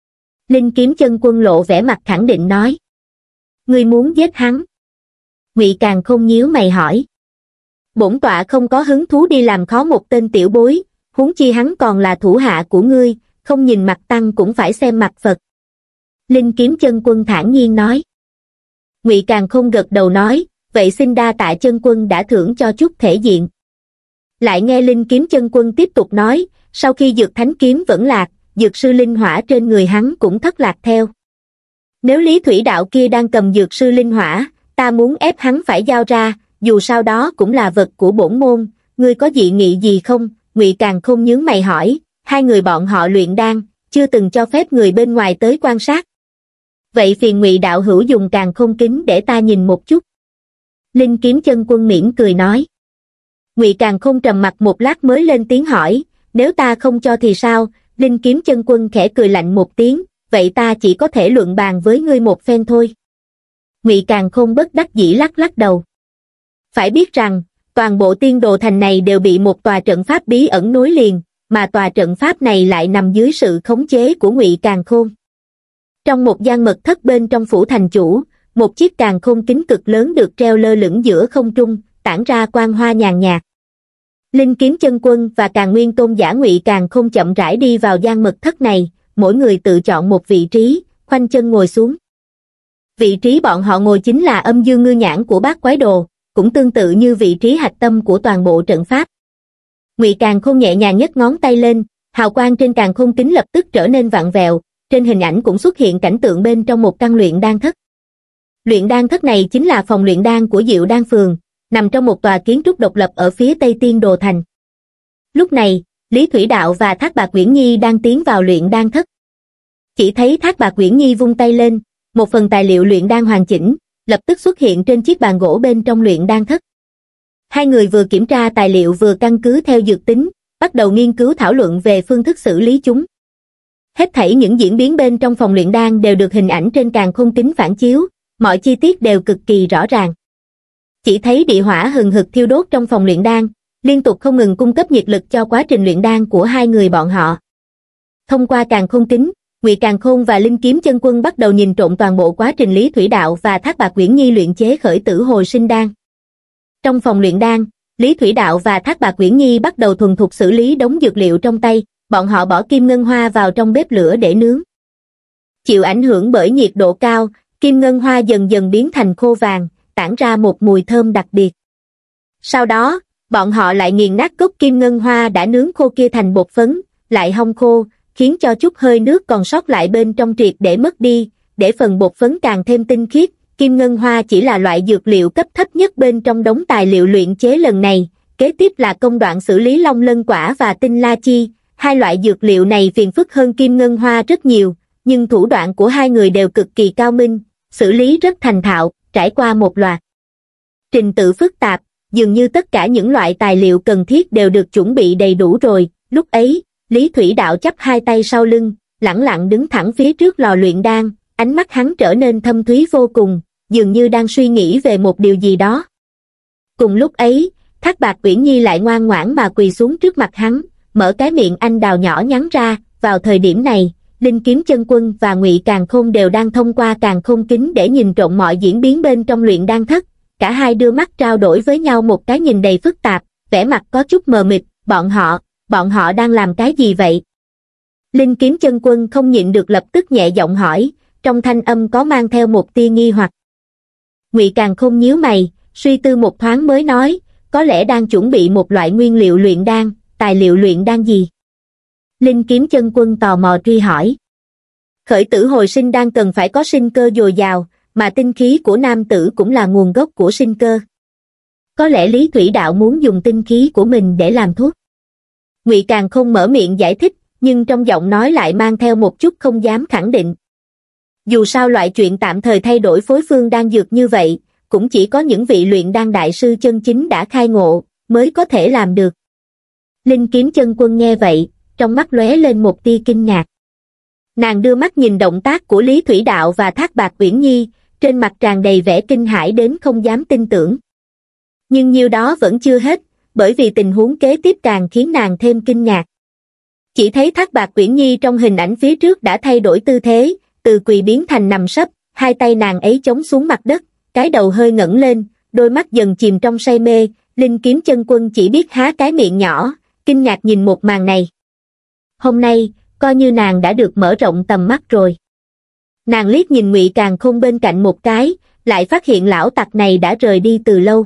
S1: Linh kiếm chân quân lộ vẻ mặt khẳng định nói. Ngươi muốn giết hắn? Ngụy Càn Khôn nhíu mày hỏi. Bổn tọa không có hứng thú đi làm khó một tên tiểu bối, huống chi hắn còn là thủ hạ của ngươi, không nhìn mặt tăng cũng phải xem mặt Phật. Linh kiếm chân quân thản nhiên nói. Ngụy Càn Khôn gật đầu nói, vậy xin đa tạ chân quân đã thưởng cho chút thể diện. Lại nghe linh kiếm chân quân tiếp tục nói, sau khi Dược Thánh Kiếm vẫn lạc, dược sư linh hỏa trên người hắn cũng thất lạc theo. Nếu Lý Thủy Đạo kia đang cầm dược sư linh hỏa, ta muốn ép hắn phải giao ra, dù sao đó cũng là vật của bổn môn, ngươi có dị nghị gì không? Ngụy Càn Khôn nhướng mày hỏi, hai người bọn họ luyện đan, chưa từng cho phép người bên ngoài tới quan sát. Vậy phiền Ngụy đạo hữu dùng Càn Khôn kính để ta nhìn một chút. Linh kiếm chân quân mỉm cười nói. Ngụy Càn Khôn trầm mặt một lát mới lên tiếng hỏi, nếu ta không cho thì sao? Linh kiếm chân quân khẽ cười lạnh một tiếng, vậy ta chỉ có thể luận bàn với ngươi một phen thôi. Ngụy Càn Khôn bất đắc dĩ lắc lắc đầu. Phải biết rằng, toàn bộ Tiên Đồ Thành này đều bị một tòa trận pháp bí ẩn nối liền, mà tòa trận pháp này lại nằm dưới sự khống chế của Ngụy Càn Khôn. Trong một gian mật thất bên trong phủ thành chủ, một chiếc càn khôn kính cực lớn được treo lơ lửng giữa không trung, tản ra quang hoa nhàn nhạt. Linh kiếm chân quân và Càn Nguyên Tôn giả Ngụy Càn Khôn chậm rãi đi vào gian mật thất này, mỗi người tự chọn một vị trí, khoanh chân ngồi xuống. Vị trí bọn họ ngồi chính là âm dương ngư nhãn của Bát Quái Đồ, cũng tương tự như vị trí hạch tâm của toàn bộ trận pháp. Ngụy Càn Khôn nhẹ nhàng nhấc ngón tay lên, hào quang trên càn khôn kính lập tức trở nên vặn vẹo, trên hình ảnh cũng xuất hiện cảnh tượng bên trong một căn luyện đan thất. Luyện đan thất này chính là phòng luyện đan của Diệu Đan Phường, nằm trong một tòa kiến trúc độc lập ở phía tây Tiên Đồ Thành. Lúc này, Lý Thủy Đạo và Thác Bạt Uyển Nhi đang tiến vào luyện đan thất. Chỉ thấy Thác Bạt Uyển Nhi vung tay lên, một phần tài liệu luyện đan hoàn chỉnh, lập tức xuất hiện trên chiếc bàn gỗ bên trong luyện đan thất. Hai người vừa kiểm tra tài liệu vừa căn cứ theo dược tính, bắt đầu nghiên cứu thảo luận về phương thức xử lý chúng. Hết thảy những diễn biến bên trong phòng luyện đan đều được hình ảnh trên càn khôn kính phản chiếu, mọi chi tiết đều cực kỳ rõ ràng. Chỉ thấy địa hỏa hừng hực thiêu đốt trong phòng luyện đan, liên tục không ngừng cung cấp nhiệt lực cho quá trình luyện đan của hai người bọn họ. Thông qua càn khôn kính, Ngụy Càn Khôn và Linh Kiếm Chân Quân bắt đầu nhìn trộm toàn bộ quá trình Lý Thủy Đạo và Thác Bạt Uyển Nhi luyện chế khởi tử hồi sinh đan. Trong phòng luyện đan, Lý Thủy Đạo và Thác Bạt Uyển Nhi bắt đầu thuần thục xử lý đống dược liệu trong tay, bọn họ bỏ kim ngân hoa vào trong bếp lửa để nướng. Chịu ảnh hưởng bởi nhiệt độ cao, kim ngân hoa dần dần biến thành khô vàng, tản ra một mùi thơm đặc biệt. Sau đó, bọn họ lại nghiền nát cốc kim ngân hoa đã nướng khô kia thành bột phấn, lại hong khô, khiến cho chút hơi nước còn sót lại bên trong triệt để mất đi, để phần bột phấn càng thêm tinh khiết. Kim ngân hoa chỉ là loại dược liệu cấp thấp nhất bên trong đống tài liệu luyện chế lần này, kế tiếp là công đoạn xử lý long lân quả và tinh la chi. Hai loại dược liệu này phiền phức hơn kim ngân hoa rất nhiều, nhưng thủ đoạn của hai người đều cực kỳ cao minh, xử lý rất thành thạo, trải qua một loạt trình tự phức tạp, dường như tất cả những loại tài liệu cần thiết đều được chuẩn bị đầy đủ rồi. Lúc ấy, Lý Thủy Đạo chắp hai tay sau lưng, lẳng lặng đứng thẳng phía trước lò luyện đan, ánh mắt hắn trở nên thâm thúy vô cùng, dường như đang suy nghĩ về một điều gì đó. Cùng lúc ấy, Thác Bạt Uyển Nhi lại ngoan ngoãn mà quỳ xuống trước mặt hắn, mở cái miệng anh đào nhỏ nhắn ra. Vào thời điểm này, Linh Kiếm Chân Quân và Ngụy Càn Khôn đều đang thông qua càn khôn kính để nhìn trộm mọi diễn biến bên trong luyện đan thất. Cả hai đưa mắt trao đổi với nhau một cái nhìn đầy phức tạp, vẻ mặt có chút mờ mịt. Bọn họ, bọn họ đang làm cái gì vậy? Linh Kiếm Chân Quân không nhịn được lập tức nhẹ giọng hỏi, trong thanh âm có mang theo một tia nghi hoặc. Ngụy Càn Khôn nhíu mày, suy tư một thoáng mới nói, có lẽ đang chuẩn bị một loại nguyên liệu luyện đan. Tài liệu luyện đan gì? Linh Kiếm Chân Quân tò mò truy hỏi. Khởi tử hồi sinh đan cần phải có sinh cơ dồi dào, mà tinh khí của nam tử cũng là nguồn gốc của sinh cơ. Có lẽ Lý Thủy Đạo muốn dùng tinh khí của mình để làm thuốc. Ngụy Càn Khôn mở miệng giải thích, nhưng trong giọng nói lại mang theo một chút không dám khẳng định. Dù sao loại chuyện tạm thời thay đổi phối phương đan dược như vậy, cũng chỉ có những vị luyện đan đại sư chân chính đã khai ngộ, mới có thể làm được. Linh Kiếm Chân Quân nghe vậy, trong mắt lóe lên một tia kinh ngạc. Nàng đưa mắt nhìn động tác của Lý Thủy Đạo và Thác Bạt Uyển Nhi, trên mặt tràn đầy vẻ kinh hãi đến không dám tin tưởng. Nhưng nhiêu đó vẫn chưa hết, bởi vì tình huống kế tiếp càng khiến nàng thêm kinh ngạc. Chỉ thấy Thác Bạt Uyển Nhi trong hình ảnh phía trước đã thay đổi tư thế, từ quỳ biến thành nằm sấp, hai tay nàng ấy chống xuống mặt đất, cái đầu hơi ngẩng lên, đôi mắt dần chìm trong say mê. Linh Kiếm Chân Quân chỉ biết há cái miệng nhỏ, kinh ngạc nhìn một màn này. Hôm nay, coi như nàng đã được mở rộng tầm mắt rồi. Nàng liếc nhìn Ngụy Càn Khôn bên cạnh một cái, lại phát hiện lão tặc này đã rời đi từ lâu.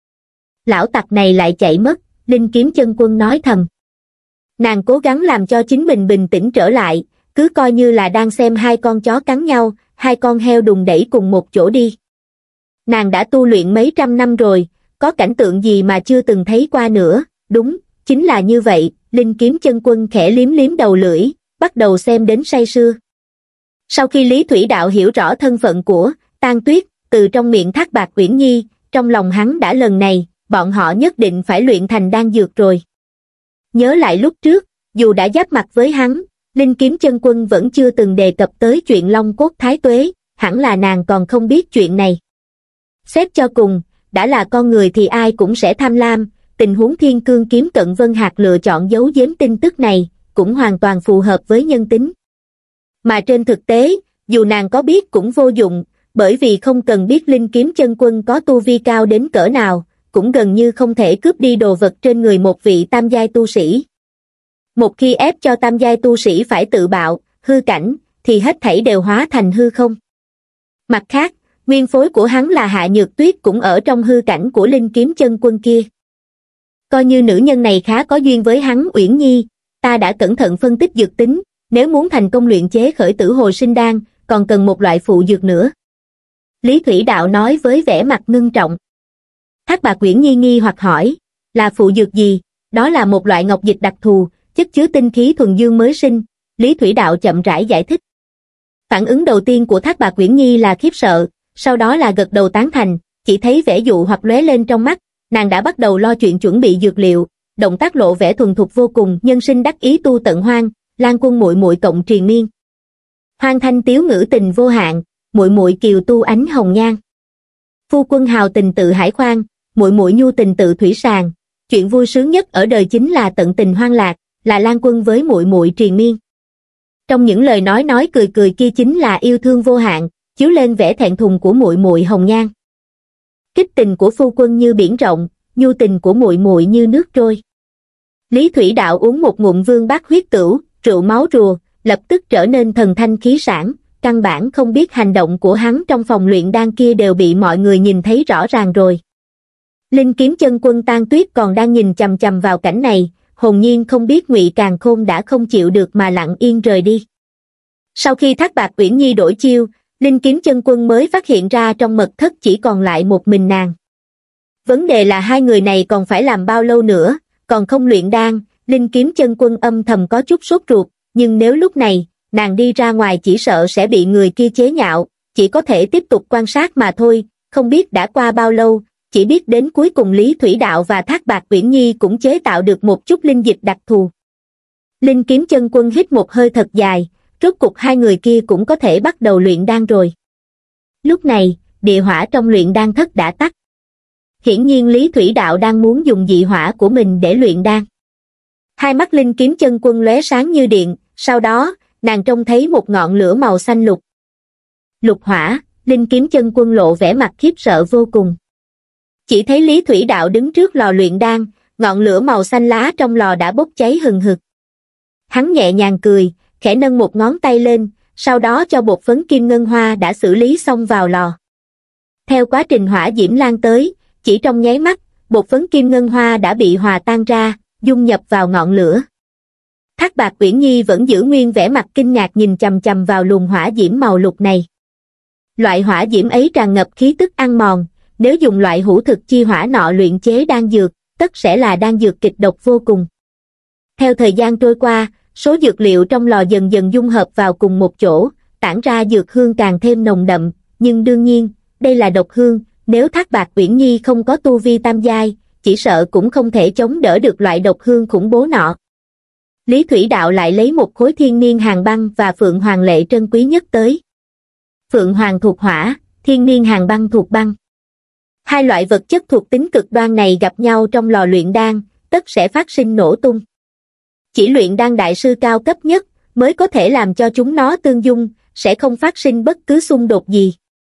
S1: Lão tặc này lại chạy mất, Linh Kiếm Chân Quân nói thầm. Nàng cố gắng làm cho chính mình bình tĩnh trở lại, cứ coi như là đang xem hai con chó cắn nhau, hai con heo đùng đẩy cùng một chỗ đi. Nàng đã tu luyện mấy trăm năm rồi, có cảnh tượng gì mà chưa từng thấy qua nữa. Đúng, chính là như vậy. Linh Kiếm Chân Quân khẽ liếm liếm đầu lưỡi, bắt đầu xem đến say sưa. Sau khi Lý Thủy Đạo hiểu rõ thân phận của Tang Tuyết, từ trong miệng Thác Bạt Uyển Nhi, trong lòng hắn đã lần này, bọn họ nhất định phải luyện thành đan dược rồi. Nhớ lại lúc trước, dù đã giáp mặt với hắn, Linh Kiếm Chân Quân vẫn chưa từng đề cập tới chuyện Long Cốt Thái Tuế, hẳn là nàng còn không biết chuyện này. Xét cho cùng, đã là con người thì ai cũng sẽ tham lam, tình huống Thiên Cương Kiếm Cận Vân Hạc lựa chọn giấu giếm tin tức này, cũng hoàn toàn phù hợp với nhân tính. Mà trên thực tế, dù nàng có biết cũng vô dụng, bởi vì không cần biết Linh Kiếm Chân Quân có tu vi cao đến cỡ nào, cũng gần như không thể cướp đi đồ vật trên người một vị tam giai tu sĩ. Một khi ép cho tam giai tu sĩ phải tự bạo, hư cảnh, thì hết thảy đều hóa thành hư không. Mặt khác, nguyên phối của hắn là Hạ Nhược Tuyết cũng ở trong hư cảnh của Linh Kiếm Chân Quân kia. Coi như nữ nhân này khá có duyên với hắn. Uyển Nhi, ta đã cẩn thận phân tích dược tính, nếu muốn thành công luyện chế khởi tử hồi sinh đan, còn cần một loại phụ dược nữa. Lý Thủy Đạo nói với vẻ mặt ngưng trọng. Thác Bạt Uyển Nhi nghi hoặc hỏi, là phụ dược gì? Đó là một loại ngọc dịch đặc thù, chất chứa tinh khí thuần dương mới sinh. Lý Thủy Đạo chậm rãi giải thích. Phản ứng đầu tiên của Thác Bạt Uyển Nhi là khiếp sợ, sau đó là gật đầu tán thành, chỉ thấy vẻ dụ hoặc lóe lên trong mắt, nàng đã bắt đầu lo chuyện chuẩn bị dược liệu, động tác lộ vẻ thuần thục vô cùng, nhân sinh đắc ý tu tận hoang, Lan Quân muội muội cộng triền miên. Hoang thanh tiếu ngữ tình vô hạn, muội muội kiều tu ánh hồng nhan. Phu quân hào tình tự hải khoan, muội muội nhu tình tự thủy sàng. Chuyện vui sướng nhất ở đời chính là tận tình hoang lạc, là Lan Quân với muội muội triền miên. Trong những lời nói nói cười cười kia chính là yêu thương vô hạn, chiếu lên vẻ thẹn thùng của muội muội hồng nhan. Kích tình của phu quân như biển rộng, nhu tình của muội muội như nước trôi. Lý Thủy Đạo uống một ngụm vương bát huyết tửu, rượu máu rùa, lập tức trở nên thần thanh khí sảng, căn bản không biết hành động của hắn trong phòng luyện đan kia đều bị mọi người nhìn thấy rõ ràng rồi. Linh Kiếm Chân Quân Tan Tuyết còn đang nhìn chằm chằm vào cảnh này, hồn nhiên không biết Ngụy Càn Khôn đã không chịu được mà lặng yên rời đi. Sau khi Thác Bạt Uyển Nhi đổi chiêu, Linh Kiếm Chân Quân mới phát hiện ra trong mật thất chỉ còn lại một mình nàng. Vấn đề là hai người này còn phải làm bao lâu nữa, còn không luyện đan. Linh Kiếm Chân Quân âm thầm có chút sốt ruột, nhưng nếu lúc này, nàng đi ra ngoài chỉ sợ sẽ bị người kia chế nhạo, chỉ có thể tiếp tục quan sát mà thôi, không biết đã qua bao lâu, chỉ biết đến cuối cùng Lý Thủy Đạo và Thác Bạt Uyển Nhi cũng chế tạo được một chút linh dịch đặc thù. Linh Kiếm Chân Quân hít một hơi thật dài, rốt cục hai người kia cũng có thể bắt đầu luyện đan rồi. Lúc này, địa hỏa trong luyện đan thất đã tắt. Hiển nhiên Lý Thủy Đạo đang muốn dùng dị hỏa của mình để luyện đan. Hai mắt Linh Kiếm Chân Quân lóe sáng như điện, sau đó, nàng trông thấy một ngọn lửa màu xanh lục. Lục hỏa, Linh Kiếm Chân Quân lộ vẻ mặt khiếp sợ vô cùng. Chỉ thấy Lý Thủy Đạo đứng trước lò luyện đan, ngọn lửa màu xanh lá trong lò đã bốc cháy hừng hực. Hắn nhẹ nhàng cười, khẽ nâng một ngón tay lên, sau đó cho bột phấn kim ngân hoa đã xử lý xong vào lò. Theo quá trình hỏa diễm lan tới, chỉ trong nháy mắt, bột phấn kim ngân hoa đã bị hòa tan ra, dung nhập vào ngọn lửa. Thác Bạt Uyển Nhi vẫn giữ nguyên vẻ mặt kinh ngạc nhìn chằm chằm vào luồng hỏa diễm màu lục này. Loại hỏa diễm ấy tràn ngập khí tức ăn mòn, nếu dùng loại hữu thực chi hỏa nọ luyện chế đan dược, tất sẽ là đan dược kịch độc vô cùng. Theo thời gian trôi qua, số dược liệu trong lò dần dần dung hợp vào cùng một chỗ, tản ra dược hương càng thêm nồng đậm, nhưng đương nhiên, đây là độc hương, nếu Thác Bạt Uyển Nhi không có tu vi tam giai, chỉ sợ cũng không thể chống đỡ được loại độc hương khủng bố nọ. Lý Thủy Đạo lại lấy một khối thiên niên hàn băng và phượng hoàng lệ trân quý nhất tới. Phượng hoàng thuộc hỏa, thiên niên hàn băng thuộc băng. Hai loại vật chất thuộc tính cực đoan này gặp nhau trong lò luyện đan, tất sẽ phát sinh nổ tung. Chỉ luyện đan đại sư cao cấp nhất mới có thể làm cho chúng nó tương dung, sẽ không phát sinh bất cứ xung đột gì.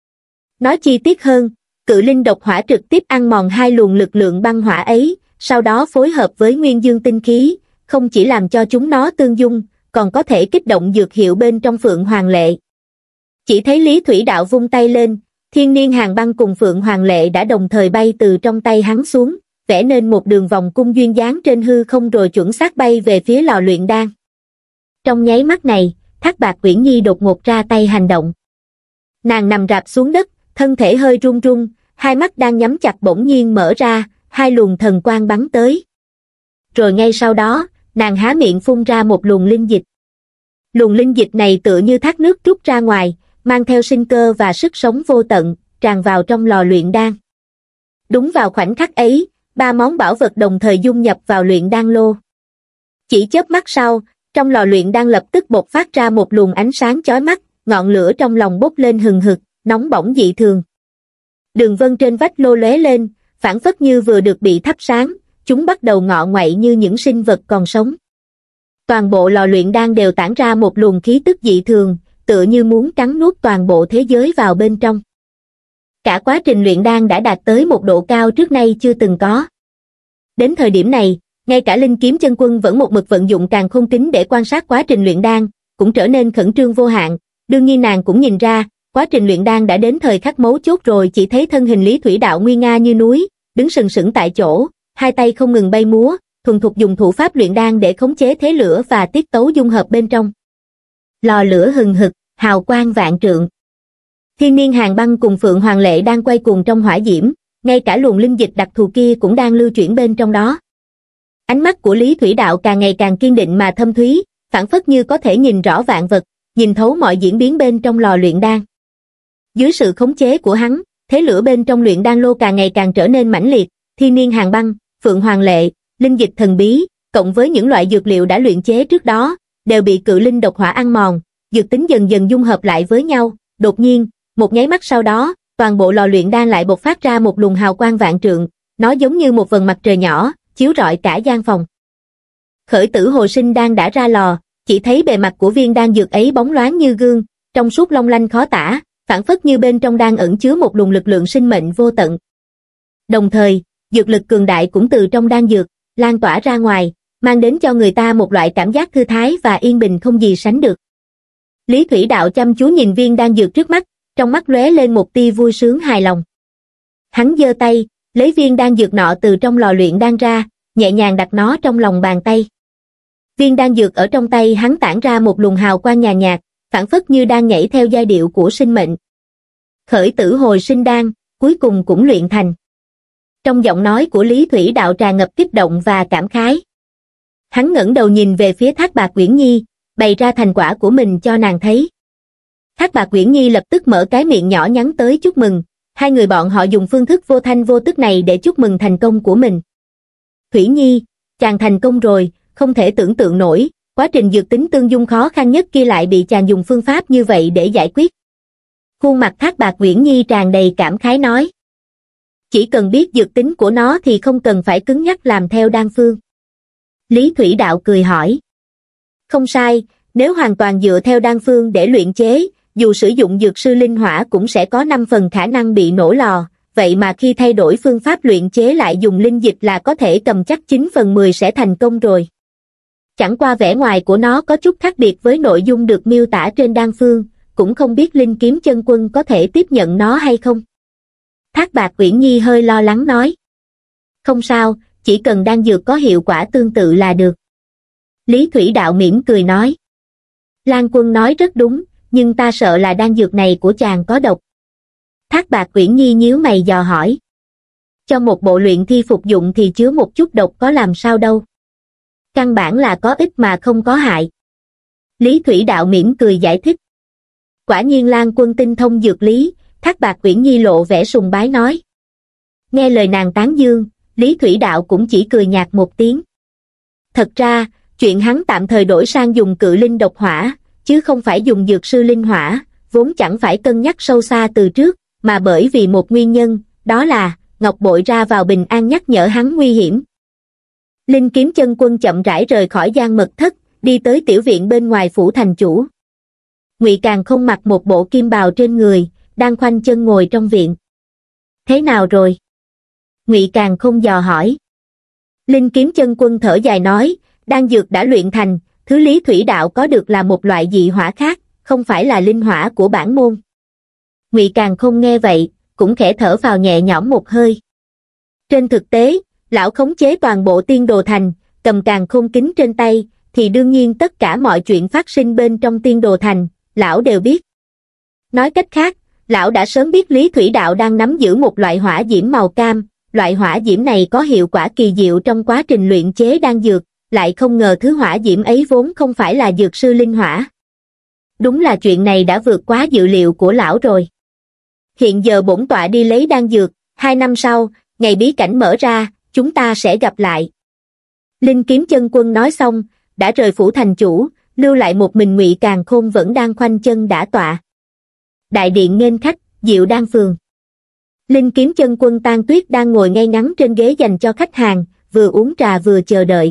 S1: Nói chi tiết hơn, cự linh độc hỏa trực tiếp ăn mòn hai luồng lực lượng băng hỏa ấy, sau đó phối hợp với nguyên dương tinh khí, không chỉ làm cho chúng nó tương dung, còn có thể kích động dược hiệu bên trong phượng hoàng lệ. Chỉ thấy Lý Thủy Đạo vung tay lên, thiên niên hàn băng cùng phượng hoàng lệ đã đồng thời bay từ trong tay hắn xuống, vẽ nên một đường vòng cung duyên dáng trên hư không rồi chuẩn xác bay về phía lò luyện đan. Trong nháy mắt này, Thác Bạt Uyển Nhi đột ngột ra tay hành động. Nàng nằm rạp xuống đất, thân thể hơi run run, hai mắt đang nhắm chặt bỗng nhiên mở ra, hai luồng thần quang bắn tới. Rồi ngay sau đó, nàng há miệng phun ra một luồng linh dịch. Luồng linh dịch này tựa như thác nước trút ra ngoài, mang theo sinh cơ và sức sống vô tận, tràn vào trong lò luyện đan. Đúng vào khoảnh khắc ấy, ba món bảo vật đồng thời dung nhập vào luyện đan lô. Chỉ chớp mắt sau, trong lò luyện đan lập tức bộc phát ra một luồng ánh sáng chói mắt, ngọn lửa trong lòng bốc lên hừng hực, nóng bỏng dị thường. Đường vân trên vách lô lóe lên, phảng phất như vừa được bị thắp sáng, chúng bắt đầu ngọ nguậy như những sinh vật còn sống. Toàn bộ lò luyện đan đều tản ra một luồng khí tức dị thường, tựa như muốn cắn nuốt toàn bộ thế giới vào bên trong. Cả quá trình luyện đan đã đạt tới một độ cao trước nay chưa từng có. Đến thời điểm này, ngay cả Linh Kiếm Chân Quân vẫn một mực vận dụng càn khôn kính để quan sát quá trình luyện đan, cũng trở nên khẩn trương vô hạn. Đương nhiên nàng cũng nhìn ra, quá trình luyện đan đã đến thời khắc mấu chốt rồi. Chỉ thấy thân hình Lý Thủy Đạo nguy nga như núi, đứng sừng sững tại chỗ, hai tay không ngừng bay múa, thuần thục dùng thủ pháp luyện đan để khống chế thế lửa và tiết tấu dung hợp bên trong. Lò lửa hừng hực, hào quang vạn trượng. Thiên niên hàn băng cùng phượng hoàng lệ đang quay cuồng trong hỏa diễm, ngay cả luồng linh dịch đặc thù kia cũng đang lưu chuyển bên trong đó. Ánh mắt của Lý Thủy Đạo càng ngày càng kiên định mà thâm thúy, phảng phất như có thể nhìn rõ vạn vật, nhìn thấu mọi diễn biến bên trong lò luyện đan. Dưới sự khống chế của hắn, thế lửa bên trong luyện đan lô càng ngày càng trở nên mãnh liệt, thiên niên hàn băng, phượng hoàng lệ, linh dịch thần bí, cộng với những loại dược liệu đã luyện chế trước đó, đều bị cự linh độc hỏa ăn mòn, dược tính dần dần dung hợp lại với nhau. Đột nhiên, một nháy mắt sau đó, toàn bộ lò luyện đan lại bộc phát ra một luồng hào quang vạn trượng, nó giống như một vầng mặt trời nhỏ, chiếu rọi cả gian phòng. Khởi tử hồi sinh đan đã ra lò, chỉ thấy bề mặt của viên đan dược ấy bóng loáng như gương, trong suốt long lanh khó tả, phảng phất như bên trong đang ẩn chứa một luồng lực lượng sinh mệnh vô tận. Đồng thời, dược lực cường đại cũng từ trong đan dược lan tỏa ra ngoài, mang đến cho người ta một loại cảm giác thư thái và yên bình không gì sánh được. Lý Thủy Đạo chăm chú nhìn viên đan dược trước mắt, trong mắt lóe lên một tia vui sướng hài lòng. Hắn giơ tay, lấy viên đan dược nọ từ trong lò luyện đan ra, nhẹ nhàng đặt nó trong lòng bàn tay. Viên đan dược ở trong tay hắn tản ra một luồng hào quang nhàn nhạt, phảng phất như đang nhảy theo giai điệu của sinh mệnh. Khởi tử hồi sinh đan, cuối cùng cũng luyện thành. Trong giọng nói của Lý Thủy Đạo tràn ngập kích động và cảm khái. Hắn ngẩng đầu nhìn về phía Thác Bạt Uyển Nhi, bày ra thành quả của mình cho nàng thấy. Thác Bạt Uyển Nhi lập tức mở cái miệng nhỏ nhắn tới chúc mừng, hai người bọn họ dùng phương thức vô thanh vô tức này để chúc mừng thành công của mình. Thủy Nhi, chàng thành công rồi, không thể tưởng tượng nổi, quá trình dược tính tương dung khó khăn nhất kia lại bị chàng dùng phương pháp như vậy để giải quyết. Khuôn mặt Thác Bạt Uyển Nhi tràn đầy cảm khái nói. Chỉ cần biết dược tính của nó thì không cần phải cứng nhắc làm theo đan phương. Lý Thủy Đạo cười hỏi. Không sai, nếu hoàn toàn dựa theo đan phương để luyện chế, dù sử dụng dược sư linh hỏa cũng sẽ có năm phần khả năng bị nổ lò, vậy mà khi thay đổi phương pháp luyện chế lại dùng linh dịch là có thể cầm chắc chín phần mười sẽ thành công rồi. Chẳng qua vẻ ngoài của nó có chút khác biệt với nội dung được miêu tả trên đan phương, cũng không biết Linh Kiếm Chân Quân có thể tiếp nhận nó hay không. Thác Bạt Uyển Nhi hơi lo lắng nói. Không sao, chỉ cần đan dược có hiệu quả tương tự là được. Lý Thủy Đạo mỉm cười nói. Lan Quân nói rất đúng, nhưng ta sợ là đan dược này của chàng có độc. Thác Bạt Uyển Nhi nhíu mày dò hỏi. Cho một bộ luyện thi phục dụng thì chứa một chút độc có làm sao đâu. Căn bản là có ích mà không có hại. Lý Thủy Đạo mỉm cười giải thích. Quả nhiên Lan Quân tinh thông dược lý, Thác Bạt Uyển Nhi lộ vẻ sùng bái nói. Nghe lời nàng tán dương, Lý Thủy Đạo cũng chỉ cười nhạt một tiếng. Thật ra, chuyện hắn tạm thời đổi sang dùng cự linh độc hỏa, chứ không phải dùng dược sư linh hỏa, vốn chẳng phải cân nhắc sâu xa từ trước, mà bởi vì một nguyên nhân, đó là, Ngọc Bội ra vào bình an nhắc nhở hắn nguy hiểm. Linh Kiếm Chân Quân chậm rãi rời khỏi gian mật thất, đi tới tiểu viện bên ngoài phủ thành chủ. Ngụy Càn không mặc một bộ kim bào trên người, đang khoanh chân ngồi trong viện. Thế nào rồi? Ngụy Càn không dò hỏi. Linh Kiếm Chân Quân thở dài nói, đan dược đã luyện thành, thứ Lý Thủy Đạo có được là một loại dị hỏa khác, không phải là linh hỏa của bản môn. Ngụy Càn không nghe vậy, cũng khẽ thở vào nhẹ nhõm một hơi. Trên thực tế, lão khống chế toàn bộ Tiên Đồ Thành, cầm càn khôn kính trên tay, thì đương nhiên tất cả mọi chuyện phát sinh bên trong Tiên Đồ Thành, lão đều biết. Nói cách khác, lão đã sớm biết Lý Thủy Đạo đang nắm giữ một loại hỏa diễm màu cam, loại hỏa diễm này có hiệu quả kỳ diệu trong quá trình luyện chế đan dược, lại không ngờ thứ hỏa diễm ấy vốn không phải là dược sư linh hỏa. Đúng là chuyện này đã vượt quá dự liệu của lão rồi. Hiện giờ bổn tọa đi lấy đan dược, hai năm sau, ngày bí cảnh mở ra, chúng ta sẽ gặp lại. Linh Kiếm Chân Quân nói xong, đã rời phủ thành chủ, lưu lại một mình Ngụy Càn Khôn vẫn đang khoanh chân đả tọa. Đại điện nghênh khách, Diệu Đan Phường. Linh Kiếm Chân Quân Tan Tuyết đang ngồi ngay ngắn trên ghế dành cho khách hàng, vừa uống trà vừa chờ đợi.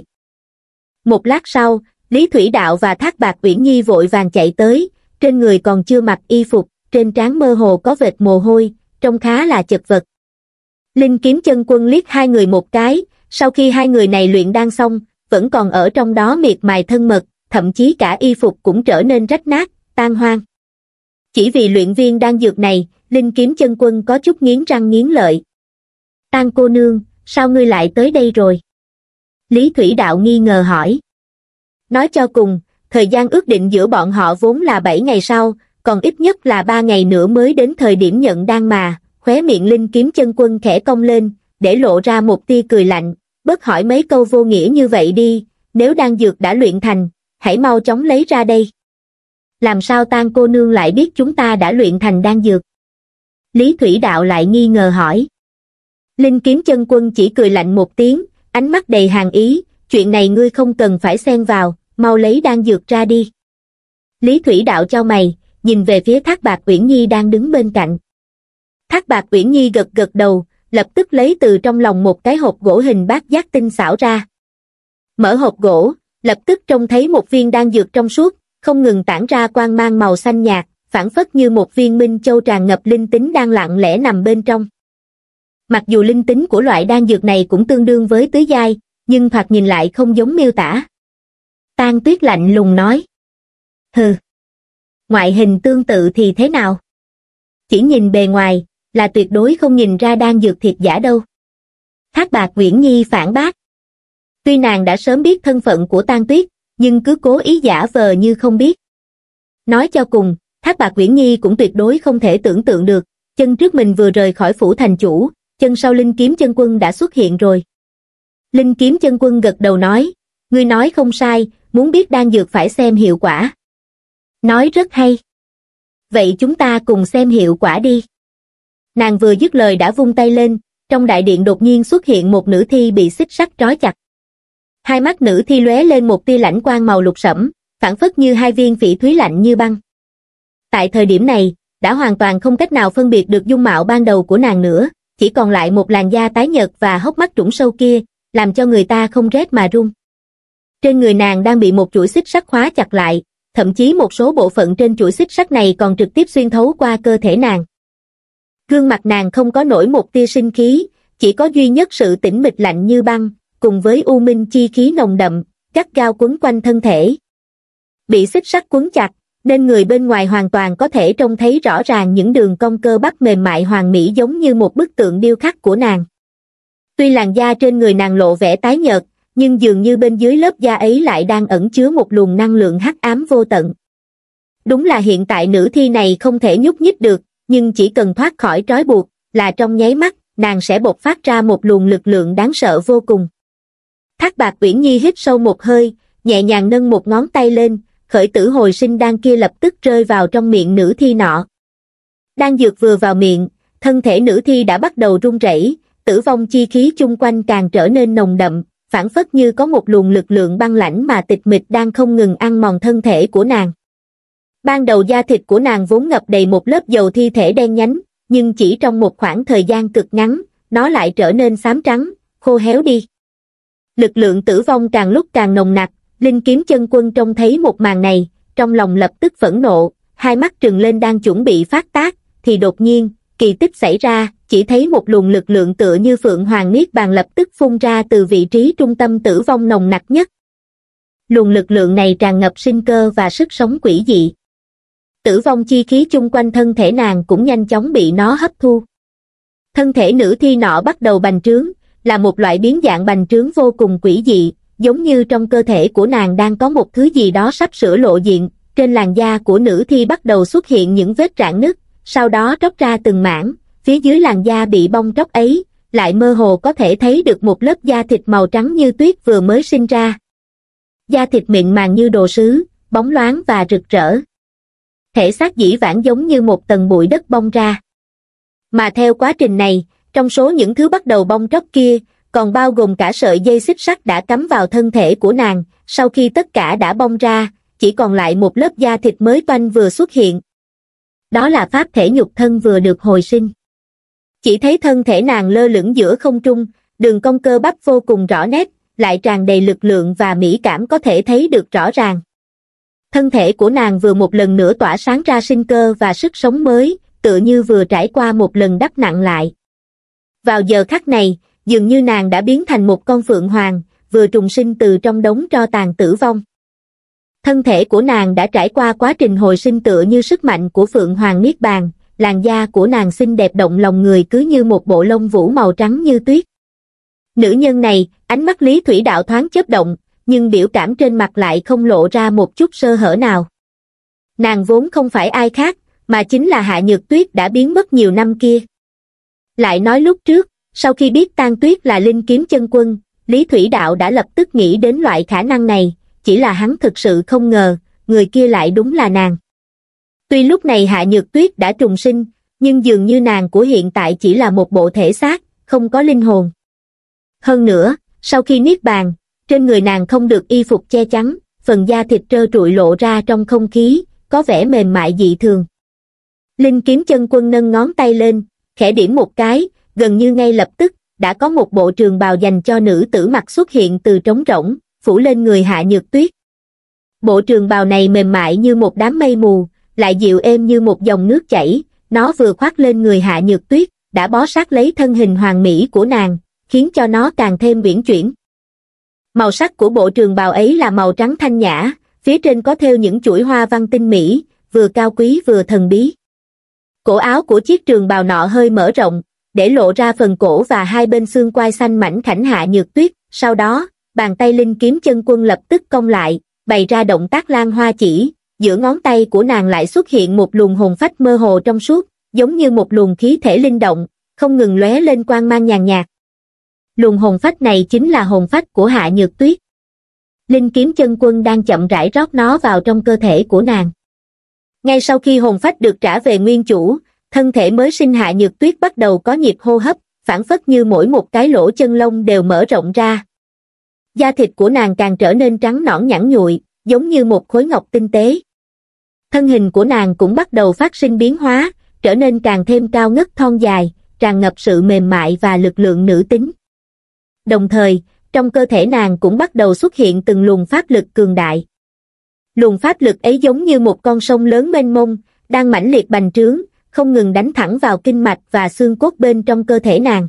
S1: Một lát sau, Lý Thủy Đạo và Thác Bạt Uyển Nhi vội vàng chạy tới, trên người còn chưa mặc y phục, trên trán mơ hồ có vệt mồ hôi, trông khá là chật vật. Linh Kiếm Chân Quân liếc hai người một cái, sau khi hai người này luyện đan xong, vẫn còn ở trong đó miệt mài thân mật, thậm chí cả y phục cũng trở nên rách nát, tan hoang. Chỉ vì luyện viên đan dược này, Linh Kiếm Chân Quân có chút nghiến răng nghiến lợi. Tan cô nương, sao ngươi lại tới đây rồi? Lý Thủy Đạo nghi ngờ hỏi. Nói cho cùng, thời gian ước định giữa bọn họ vốn là bảy ngày sau, còn ít nhất là ba ngày nữa mới đến thời điểm nhận đan mà. Khóe miệng Linh Kiếm Chân Quân khẽ cong lên, để lộ ra một tia cười lạnh, bớt hỏi mấy câu vô nghĩa như vậy đi, nếu đan dược đã luyện thành, hãy mau chóng lấy ra đây. Làm sao Tan cô nương lại biết chúng ta đã luyện thành đan dược? Lý Thủy Đạo lại nghi ngờ hỏi. Linh Kiếm Chân Quân chỉ cười lạnh một tiếng, ánh mắt đầy hàn ý, chuyện này ngươi không cần phải xen vào, mau lấy đan dược ra đi. Lý Thủy Đạo chau mày, nhìn về phía Thác Bạt Uyển Nhi đang đứng bên cạnh. Thác Bạt Uyển Nhi gật gật đầu, lập tức lấy từ trong lòng một cái hộp gỗ hình bát giác tinh xảo ra. Mở hộp gỗ, lập tức trông thấy một viên đan dược trong suốt, không ngừng tản ra quang mang màu xanh nhạt, phảng phất như một viên minh châu tràn ngập linh tính đang lặng lẽ nằm bên trong. Mặc dù linh tính của loại đan dược này cũng tương đương với tứ giai, nhưng thoạt nhìn lại không giống miêu tả. Tang Tuyết lạnh lùng nói. Hừ. Ngoại hình tương tự thì thế nào? Chỉ nhìn bề ngoài, là tuyệt đối không nhìn ra đan dược thiệt giả đâu. Thác Bạt Uyển Nhi phản bác. Tuy nàng đã sớm biết thân phận của Tang Tuyết, nhưng cứ cố ý giả vờ như không biết. Nói cho cùng, Thác Bạt Uyển Nhi cũng tuyệt đối không thể tưởng tượng được, chân trước mình vừa rời khỏi phủ thành chủ, chân sau Linh Kiếm Chân Quân đã xuất hiện rồi. Linh Kiếm Chân Quân gật đầu nói, ngươi nói không sai, muốn biết đan dược phải xem hiệu quả. Nói rất hay. Vậy chúng ta cùng xem hiệu quả đi. Nàng vừa dứt lời đã vung tay lên, trong đại điện đột nhiên xuất hiện một nữ thi bị xích sắt trói chặt. Hai mắt nữ thi lóe lên một tia lãnh quang màu lục sẫm, phảng phất như hai viên phỉ thúy lạnh như băng. Tại thời điểm này, đã hoàn toàn không cách nào phân biệt được dung mạo ban đầu của nàng nữa, chỉ còn lại một làn da tái nhợt và hốc mắt trũng sâu kia, làm cho người ta không rét mà run. Trên người nàng đang bị một chuỗi xích sắt khóa chặt lại, thậm chí một số bộ phận trên chuỗi xích sắt này còn trực tiếp xuyên thấu qua cơ thể nàng. Gương mặt nàng không có nổi một tia sinh khí, chỉ có duy nhất sự tĩnh mịch lạnh như băng, cùng với u minh chi khí nồng đậm, gắt gao quấn quanh thân thể. Bị xích sắt quấn chặt, nên người bên ngoài hoàn toàn có thể trông thấy rõ ràng những đường cong cơ bắp mềm mại hoàn mỹ giống như một bức tượng điêu khắc của nàng. Tuy làn da trên người nàng lộ vẻ tái nhợt, nhưng dường như bên dưới lớp da ấy lại đang ẩn chứa một luồng năng lượng hắc ám vô tận. Đúng là hiện tại nữ thi này không thể nhúc nhích được, nhưng chỉ cần thoát khỏi trói buộc, là trong nháy mắt, nàng sẽ bộc phát ra một luồng lực lượng đáng sợ vô cùng. Thác Bạt Uyển Nhi hít sâu một hơi, nhẹ nhàng nâng một ngón tay lên, khởi tử hồi sinh đan kia lập tức rơi vào trong miệng nữ thi nọ. Đan dược vừa vào miệng, thân thể nữ thi đã bắt đầu run rẩy, tử vong chi khí chung quanh càng trở nên nồng đậm, phảng phất như có một luồng lực lượng băng lãnh mà tịch mịch đang không ngừng ăn mòn thân thể của nàng. Ban đầu da thịt của nàng vốn ngập đầy một lớp dầu thi thể đen nhánh, nhưng chỉ trong một khoảng thời gian cực ngắn, nó lại trở nên xám trắng, khô héo đi. Lực lượng tử vong càng lúc càng nồng nặc, Linh Kiếm Chân Quân trông thấy một màn này, trong lòng lập tức phẫn nộ, hai mắt trừng lên đang chuẩn bị phát tác, thì đột nhiên, kỳ tích xảy ra, chỉ thấy một luồng lực lượng tựa như Phượng Hoàng Niết Bàn lập tức phun ra từ vị trí trung tâm tử vong nồng nặc nhất. Luồng lực lượng này tràn ngập sinh cơ và sức sống quỷ dị. Tử vong chi khí chung quanh thân thể nàng cũng nhanh chóng bị nó hấp thu. Thân thể nữ thi nọ bắt đầu bành trướng, là một loại biến dạng bành trướng vô cùng quỷ dị, giống như trong cơ thể của nàng đang có một thứ gì đó sắp sửa lộ diện. Trên làn da của nữ thi bắt đầu xuất hiện những vết rạn nứt, sau đó tróc ra từng mảng, phía dưới làn da bị bong tróc ấy, lại mơ hồ có thể thấy được một lớp da thịt màu trắng như tuyết vừa mới sinh ra. Da thịt mịn màng như đồ sứ, bóng loáng và rực rỡ. Thể xác dĩ vãng giống như một tầng bụi đất bong ra. Mà theo quá trình này, trong số những thứ bắt đầu bong tróc kia, còn bao gồm cả sợi dây xích sắt đã cắm vào thân thể của nàng, sau khi tất cả đã bong ra, chỉ còn lại một lớp da thịt mới toanh vừa xuất hiện. Đó là pháp thể nhục thân vừa được hồi sinh. Chỉ thấy thân thể nàng lơ lửng giữa không trung, đường cong cơ bắp vô cùng rõ nét, lại tràn đầy lực lượng và mỹ cảm có thể thấy được rõ ràng. Thân thể của nàng vừa một lần nữa tỏa sáng ra sinh cơ và sức sống mới, tựa như vừa trải qua một lần đắp nặng lại. Vào giờ khắc này, dường như nàng đã biến thành một con phượng hoàng, vừa trùng sinh từ trong đống tro tàn tử vong. Thân thể của nàng đã trải qua quá trình hồi sinh tựa như sức mạnh của Phượng Hoàng Niết Bàn, làn da của nàng xinh đẹp động lòng người cứ như một bộ lông vũ màu trắng như tuyết. Nữ nhân này, ánh mắt Lý Thủy Đạo thoáng chớp động, nhưng biểu cảm trên mặt lại không lộ ra một chút sơ hở nào. Nàng vốn không phải ai khác, mà chính là Hạ Nhược Tuyết đã biến mất nhiều năm kia. Lại nói lúc trước, sau khi biết Tang Tuyết là Linh Kiếm Chân Quân, Lý Thủy Đạo đã lập tức nghĩ đến loại khả năng này, chỉ là hắn thực sự không ngờ, người kia lại đúng là nàng. Tuy lúc này Hạ Nhược Tuyết đã trùng sinh, nhưng dường như nàng của hiện tại chỉ là một bộ thể xác, không có linh hồn. Hơn nữa, Sau khi niết bàn, trên người nàng không được y phục che chắn, phần da thịt trơ trụi lộ ra trong không khí, có vẻ mềm mại dị thường. Linh Kiếm Chân Quân nâng ngón tay lên, khẽ điểm một cái, gần như ngay lập tức, đã có một bộ trường bào dành cho nữ tử mặc xuất hiện từ trống rỗng, phủ lên người Hạ Nhược Tuyết. Bộ trường bào này mềm mại như một đám mây mù, lại dịu êm như một dòng nước chảy, nó vừa khoác lên người Hạ Nhược Tuyết, đã bó sát lấy thân hình hoàn mỹ của nàng, khiến cho nó càng thêm uyển chuyển. Màu sắc của bộ trường bào ấy là màu trắng thanh nhã, phía trên có thêu những chuỗi hoa văn tinh mỹ, vừa cao quý vừa thần bí. Cổ áo của chiếc trường bào nọ hơi mở rộng, để lộ ra phần cổ và hai bên xương quai xanh mảnh khảnh Hạ Nhược Tuyết. Sau đó, bàn tay Linh Kiếm Chân Quân lập tức cong lại, bày ra động tác lan hoa chỉ, giữa ngón tay của nàng lại xuất hiện một luồng hồn phách mơ hồ trong suốt, giống như một luồng khí thể linh động, không ngừng lóe lên quang mang nhàn nhạt. Luồng hồn phách này chính là hồn phách của Hạ Nhược Tuyết. Linh Kiếm Chân Quân đang chậm rãi rót nó vào trong cơ thể của nàng. Ngay sau khi hồn phách được trả về nguyên chủ, thân thể mới sinh Hạ Nhược Tuyết bắt đầu có nhịp hô hấp, phảng phất như mỗi một cái lỗ chân lông đều mở rộng ra. Da thịt của nàng càng trở nên trắng nõn nhẵn nhụi, giống như một khối ngọc tinh tế. Thân hình của nàng cũng bắt đầu phát sinh biến hóa, trở nên càng thêm cao ngất thon dài, tràn ngập sự mềm mại và lực lượng nữ tính. Đồng thời, trong cơ thể nàng cũng bắt đầu xuất hiện từng luồng pháp lực cường đại. Luồng pháp lực ấy giống như một con sông lớn mênh mông, đang mãnh liệt bành trướng, không ngừng đánh thẳng vào kinh mạch và xương cốt bên trong cơ thể nàng.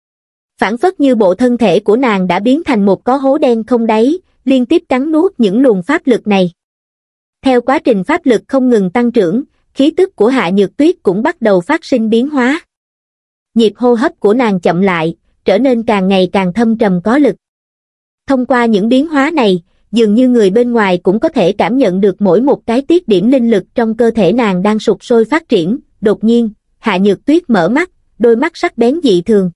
S1: Phảng phất như bộ thân thể của nàng đã biến thành một có hố đen không đáy, liên tiếp cắn nuốt những luồng pháp lực này. Theo quá trình pháp lực không ngừng tăng trưởng, khí tức của Hạ Nhược Tuyết cũng bắt đầu phát sinh biến hóa. Nhịp hô hấp của nàng chậm lại, trở nên càng ngày càng thâm trầm có lực. Thông qua những biến hóa này, dường như người bên ngoài cũng có thể cảm nhận được mỗi một cái tiết điểm linh lực trong cơ thể nàng đang sục sôi phát triển. Đột nhiên, Hạ Nhược Tuyết mở mắt, đôi mắt sắc bén dị thường.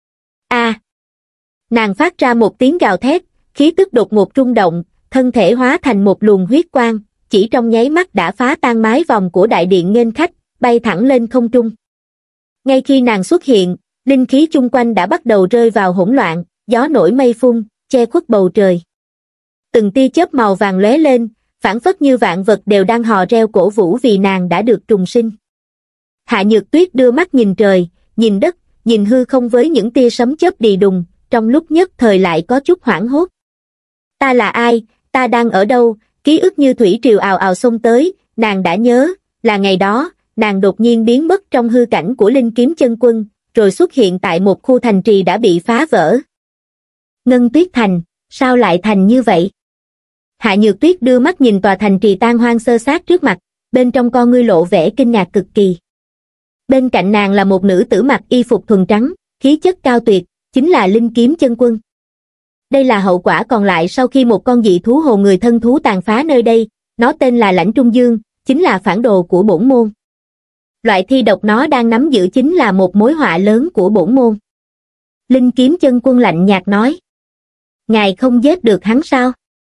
S1: A! À, nàng phát ra một tiếng gào thét, khí tức đột ngột rung động, thân thể hóa thành một luồng huyết quang, chỉ trong nháy mắt đã phá tan mái vòng của đại điện nghênh khách, bay thẳng lên không trung. Ngay khi nàng xuất hiện, linh khí chung quanh đã bắt đầu rơi vào hỗn loạn, gió nổi mây phun, che khuất bầu trời. Từng tia chớp màu vàng lóe lên, phảng phất như vạn vật đều đang hò reo cổ vũ vì nàng đã được trùng sinh. Hạ Nhược Tuyết đưa mắt nhìn trời, nhìn đất, nhìn hư không với những tia sấm chớp đì đùng, trong lúc nhất thời lại có chút hoảng hốt. Ta là ai, ta đang ở đâu? Ký ức như thủy triều ào ào xông tới, nàng đã nhớ, là ngày đó, nàng đột nhiên biến mất trong hư cảnh của Linh Kiếm Chân Quân, rồi xuất hiện tại một khu thành trì đã bị phá vỡ. Ngân Tuyết Thành, sao lại thành như vậy? Hạ Nhược Tuyết đưa mắt nhìn tòa thành trì tan hoang xơ xác trước mặt, bên trong con ngươi lộ vẻ kinh ngạc cực kỳ. Bên cạnh nàng là một nữ tử mặc y phục thuần trắng, khí chất cao tuyệt, chính là Linh Kiếm Chân Quân. Đây là hậu quả còn lại sau khi một con dị thú hồ người thân thú tàn phá nơi đây, nó tên là Lãnh Trung Dương, chính là phản đồ của bổn môn. Loại thi độc nó đang nắm giữ chính là một mối họa lớn của bổn môn. Linh Kiếm Chân Quân lạnh nhạt nói. Ngài không giết được hắn sao?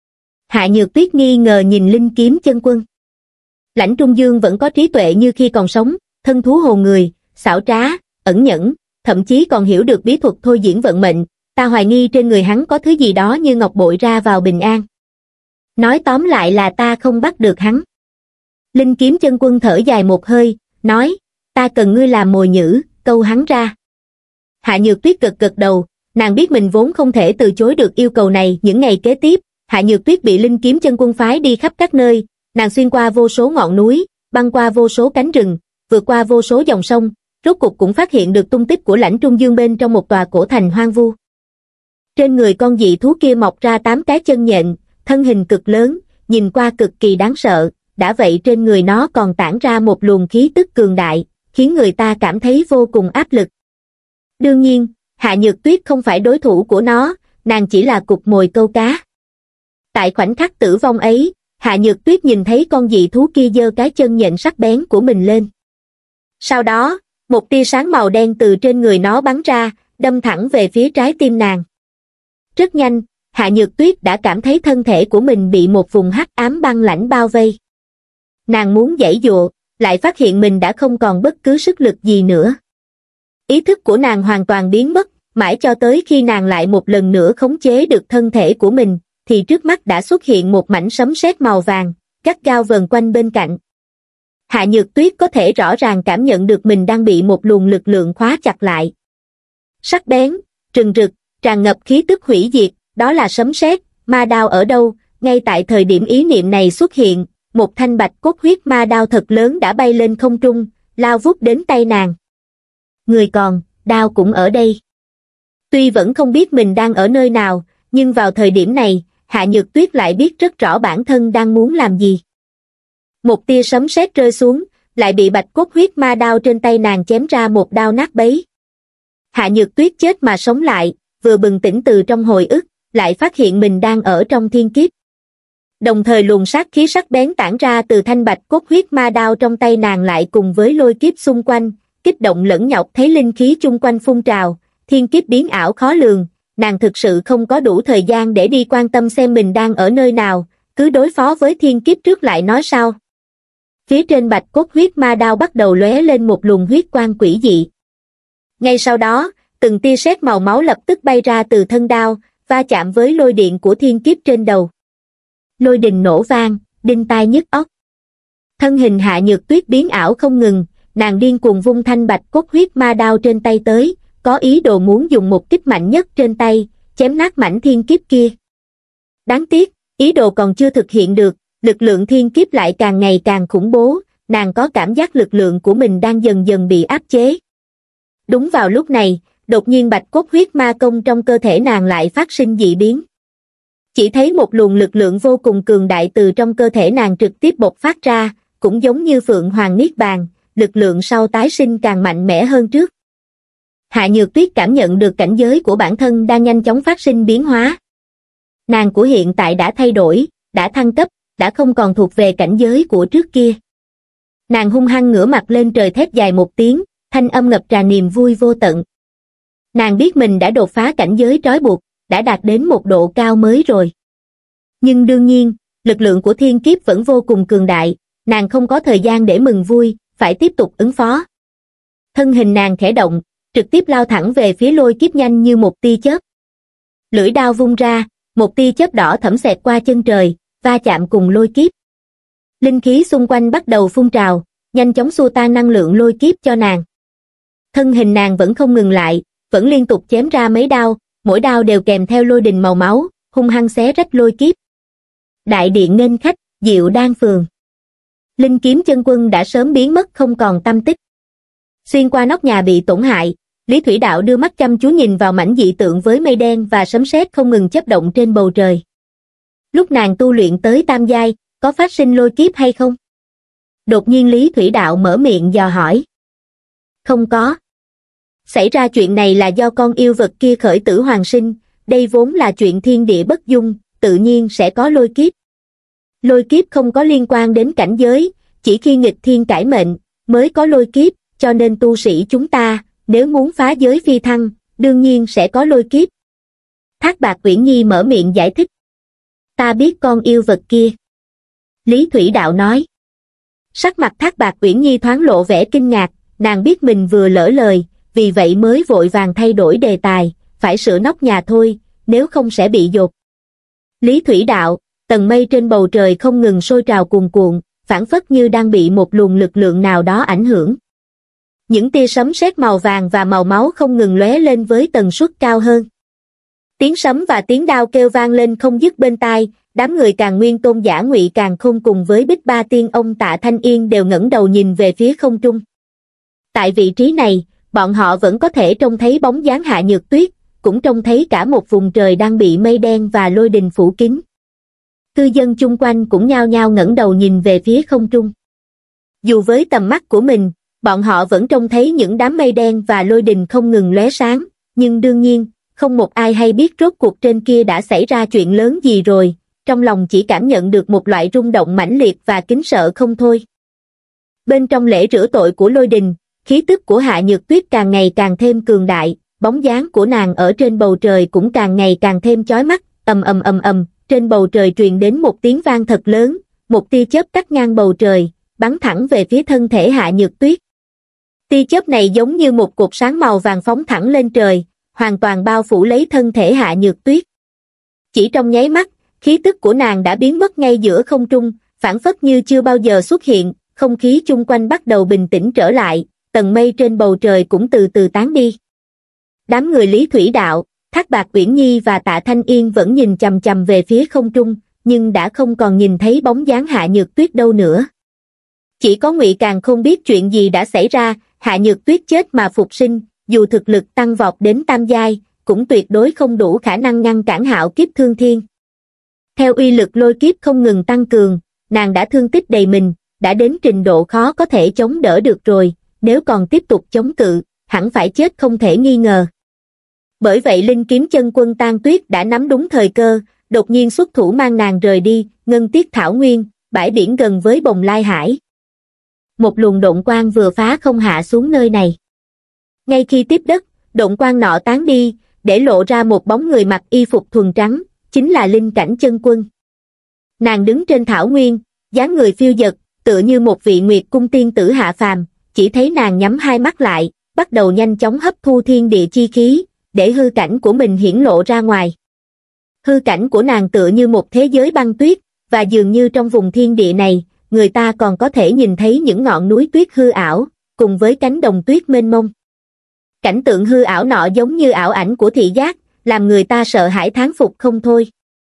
S1: Hạ Nhược Tuyết nghi ngờ nhìn Linh Kiếm Chân Quân. Lãnh Trung Dương vẫn có trí tuệ như khi còn sống, thân thú hồ người, xảo trá, ẩn nhẫn, thậm chí còn hiểu được bí thuật thôi diễn vận mệnh, ta hoài nghi trên người hắn có thứ gì đó như ngọc bội ra vào bình an. Nói tóm lại là ta không bắt được hắn. Linh Kiếm Chân Quân thở dài một hơi, nói, ta cần ngươi làm mồi nhử, câu hắn ra. Hạ Nhược Tuyết gật gật đầu, nàng biết mình vốn không thể từ chối được yêu cầu này. Những ngày kế tiếp, Hạ Nhược Tuyết bị Linh Kiếm Chân Quân phái đi khắp các nơi, nàng xuyên qua vô số ngọn núi, băng qua vô số cánh rừng, vượt qua vô số dòng sông, rốt cục cũng phát hiện được tung tích của Lãnh Trung Dương bên trong một tòa cổ thành hoang vu. Trên người con dị thú kia mọc ra tám cái chân nhện, thân hình cực lớn, nhìn qua cực kỳ đáng sợ, đã vậy trên người nó còn tản ra một luồng khí tức cường đại, khiến người ta cảm thấy vô cùng áp lực. Đương nhiên, Hạ Nhược Tuyết không phải đối thủ của nó, nàng chỉ là cục mồi câu cá. Tại khoảnh khắc tử vong ấy, Hạ Nhược Tuyết nhìn thấy con dị thú kia giơ cái chân nhện sắc bén của mình lên. Sau đó, một tia sáng màu đen từ trên người nó bắn ra, đâm thẳng về phía trái tim nàng. Rất nhanh, Hạ Nhược Tuyết đã cảm thấy thân thể của mình bị một vùng hắc ám băng lãnh bao vây. Nàng muốn giãy giụa, lại phát hiện mình đã không còn bất cứ sức lực gì nữa. Ý thức của nàng hoàn toàn biến mất, Mãi cho tới khi nàng lại một lần nữa khống chế được thân thể của mình, thì trước mắt đã xuất hiện một mảnh sấm sét màu vàng, gắt gao vờn quanh bên cạnh. Hạ Nhược Tuyết có thể rõ ràng cảm nhận được mình đang bị một luồng lực lượng khóa chặt lại. Sắc bén, rừng rực, tràn ngập khí tức hủy diệt, đó là sấm sét, ma đao ở đâu? Ngay tại thời điểm ý niệm này xuất hiện, một thanh bạch cốt huyết ma đao thật lớn đã bay lên không trung, lao vút đến tay nàng. Người còn, đao cũng ở đây. Tuy vẫn không biết mình đang ở nơi nào, nhưng vào thời điểm này, Hạ Nhược Tuyết lại biết rất rõ bản thân đang muốn làm gì. Một tia sấm sét rơi xuống, lại bị bạch cốt huyết ma đao trên tay nàng chém ra một đao nát bấy. Hạ Nhược Tuyết chết mà sống lại, vừa bừng tỉnh từ trong hồi ức, lại phát hiện mình đang ở trong thiên kiếp. Đồng thời luồng sát khí sắc bén tản ra từ thanh bạch cốt huyết ma đao trong tay nàng lại cùng với lôi kiếp xung quanh, kích động lẫn nhọc thấy linh khí chung quanh phun trào, thiên kiếp biến ảo khó lường, nàng thực sự không có đủ thời gian để đi quan tâm xem mình đang ở nơi nào, cứ đối phó với thiên kiếp trước lại nói sao. Phía trên bạch cốt huyết ma đao bắt đầu lóe lên một luồng huyết quang quỷ dị. Ngay sau đó, từng tia sét màu máu lập tức bay ra từ thân đao, va chạm với lôi điện của thiên kiếp trên đầu. Lôi đình nổ vang, đinh tai nhức óc. Thân hình Hạ Nhược Tuyết biến ảo không ngừng, nàng điên cuồng vung thanh bạch cốt huyết ma đao trên tay tới, có ý đồ muốn dùng một kích mạnh nhất trên tay, chém nát mảnh thiên kiếp kia. Đáng tiếc, ý đồ còn chưa thực hiện được, lực lượng thiên kiếp lại càng ngày càng khủng bố, nàng có cảm giác lực lượng của mình đang dần dần bị áp chế. Đúng vào lúc này, đột nhiên bạch cốt huyết ma công trong cơ thể nàng lại phát sinh dị biến. Chỉ thấy một luồng lực lượng vô cùng cường đại từ trong cơ thể nàng trực tiếp bộc phát ra, cũng giống như Phượng Hoàng Niết Bàn, lực lượng sau tái sinh càng mạnh mẽ hơn trước. Hạ Nhược Tuyết cảm nhận được cảnh giới của bản thân đang nhanh chóng phát sinh biến hóa. Nàng của hiện tại đã thay đổi, đã thăng cấp, đã không còn thuộc về cảnh giới của trước kia. Nàng hung hăng ngửa mặt lên trời thét dài một tiếng, thanh âm ngập tràn niềm vui vô tận. Nàng biết mình đã đột phá cảnh giới trói buộc, đã đạt đến một độ cao mới rồi. Nhưng đương nhiên, lực lượng của thiên kiếp vẫn vô cùng cường đại, nàng không có thời gian để mừng vui, phải tiếp tục ứng phó. Thân hình nàng khẽ động, trực tiếp lao thẳng về phía lôi kiếp nhanh như một tia chớp. Lưỡi đao vung ra, một tia chớp đỏ thẫm xẹt qua chân trời, va chạm cùng lôi kiếp. Linh khí xung quanh bắt đầu phun trào, nhanh chóng xua tan năng lượng lôi kiếp cho nàng. Thân hình nàng vẫn không ngừng lại, vẫn liên tục chém ra mấy đao, mỗi đao đều kèm theo lôi đình màu máu, hung hăng xé rách lôi kiếp. Đại điện nghênh khách, Diệu Đan Phường. Linh kiếm chân quân đã sớm biến mất không còn tăm tích. Xuyên qua nóc nhà bị tổn hại, Lý Thủy Đạo đưa mắt chăm chú nhìn vào mảnh dị tượng với mây đen và sấm sét không ngừng chớp động trên bầu trời. Lúc nàng tu luyện tới tam giai, có phát sinh lôi kiếp hay không? Đột nhiên Lý Thủy Đạo mở miệng dò hỏi. Không có. Xảy ra chuyện này là do con yêu vật kia khởi tử hoàn sinh, đây vốn là chuyện thiên địa bất dung, tự nhiên sẽ có lôi kiếp. Lôi kiếp không có liên quan đến cảnh giới, chỉ khi nghịch thiên cải mệnh, mới có lôi kiếp, cho nên tu sĩ chúng ta, nếu muốn phá giới phi thăng, đương nhiên sẽ có lôi kiếp. Thác Bạt Uyển Nhi mở miệng giải thích. Ta biết con yêu vật kia. Lý Thủy Đạo nói. Sắc mặt Thác Bạt Uyển Nhi thoáng lộ vẻ kinh ngạc, nàng biết mình vừa lỡ lời, vì vậy mới vội vàng thay đổi đề tài, phải sửa nóc nhà thôi, nếu không sẽ bị dột. Lý Thủy Đạo, tầng mây trên bầu trời không ngừng sôi trào cuồn cuộn, phảng phất như đang bị một luồng lực lượng nào đó ảnh hưởng. Những tia sấm sét màu vàng và màu máu không ngừng lóe lên với tần suất cao hơn. Tiếng sấm và tiếng đao kêu vang lên không dứt bên tai, đám người Càn Nguyên Tôn giả Ngụy Càn Khôn cùng với Bích Ba Tiên ông Tạ Thanh Yên đều ngẩng đầu nhìn về phía không trung. Tại vị trí này, bọn họ vẫn có thể trông thấy bóng dáng Hạ Nhược Tuyết, cũng trông thấy cả một vùng trời đang bị mây đen và lôi đình phủ kín. Cư dân chung quanh cũng nhao nhao ngẩng đầu nhìn về phía không trung. Dù với tầm mắt của mình, bọn họ vẫn trông thấy những đám mây đen và lôi đình không ngừng lóe sáng, nhưng đương nhiên, không một ai hay biết rốt cuộc trên kia đã xảy ra chuyện lớn gì rồi, trong lòng chỉ cảm nhận được một loại rung động mãnh liệt và kính sợ không thôi. Bên trong lễ rửa tội của lôi đình, khí tức của Hạ Nhược Tuyết càng ngày càng thêm cường đại, bóng dáng của nàng ở trên bầu trời cũng càng ngày càng thêm chói mắt, ầm ầm ầm ầm, trên bầu trời truyền đến một tiếng vang thật lớn, một tia chớp cắt ngang bầu trời, bắn thẳng về phía thân thể Hạ Nhược Tuyết. Tia chớp này giống như một cột sáng màu vàng phóng thẳng lên trời, hoàn toàn bao phủ lấy thân thể Hạ Nhược Tuyết. Chỉ trong nháy mắt, khí tức của nàng đã biến mất ngay giữa không trung, phảng phất như chưa bao giờ xuất hiện, không khí chung quanh bắt đầu bình tĩnh trở lại, tầng mây trên bầu trời cũng từ từ tán đi. Đám người Lý Thủy Đạo, Thác Bạt Uyển Nhi và Tạ Thanh Yên vẫn nhìn chằm chằm về phía không trung, nhưng đã không còn nhìn thấy bóng dáng Hạ Nhược Tuyết đâu nữa. Chỉ có Ngụy Càn không biết chuyện gì đã xảy ra, Hạ Nhược Tuyết chết mà phục sinh, dù thực lực tăng vọt đến tam giai, cũng tuyệt đối không đủ khả năng ngăn cản hạo kiếp thương thiên. Theo uy lực lôi kiếp không ngừng tăng cường, nàng đã thương tích đầy mình, đã đến trình độ khó có thể chống đỡ được rồi, nếu còn tiếp tục chống cự, hẳn phải chết không thể nghi ngờ. Bởi vậy Linh Kiếm Chân Quân Tan Tuyết đã nắm đúng thời cơ, đột nhiên xuất thủ mang nàng rời đi, ngân tiết thảo nguyên, bãi biển gần với Bồng Lai Hải. Một luồng độn quang vừa phá không hạ xuống nơi này. Ngay khi tiếp đất, độn quang nọ tán đi, để lộ ra một bóng người mặc y phục thuần trắng, chính là Linh Cảnh Chân Quân. Nàng đứng trên thảo nguyên, dáng người phiêu dật, tựa như một vị nguyệt cung tiên tử hạ phàm, chỉ thấy nàng nhắm hai mắt lại, bắt đầu nhanh chóng hấp thu thiên địa chi khí, để hư cảnh của mình hiển lộ ra ngoài. Hư cảnh của nàng tựa như một thế giới băng tuyết, và dường như trong vùng thiên địa này, người ta còn có thể nhìn thấy những ngọn núi tuyết hư ảo, cùng với cánh đồng tuyết mênh mông. Cảnh tượng hư ảo nọ giống như ảo ảnh của thị giác, làm người ta sợ hãi thán phục không thôi.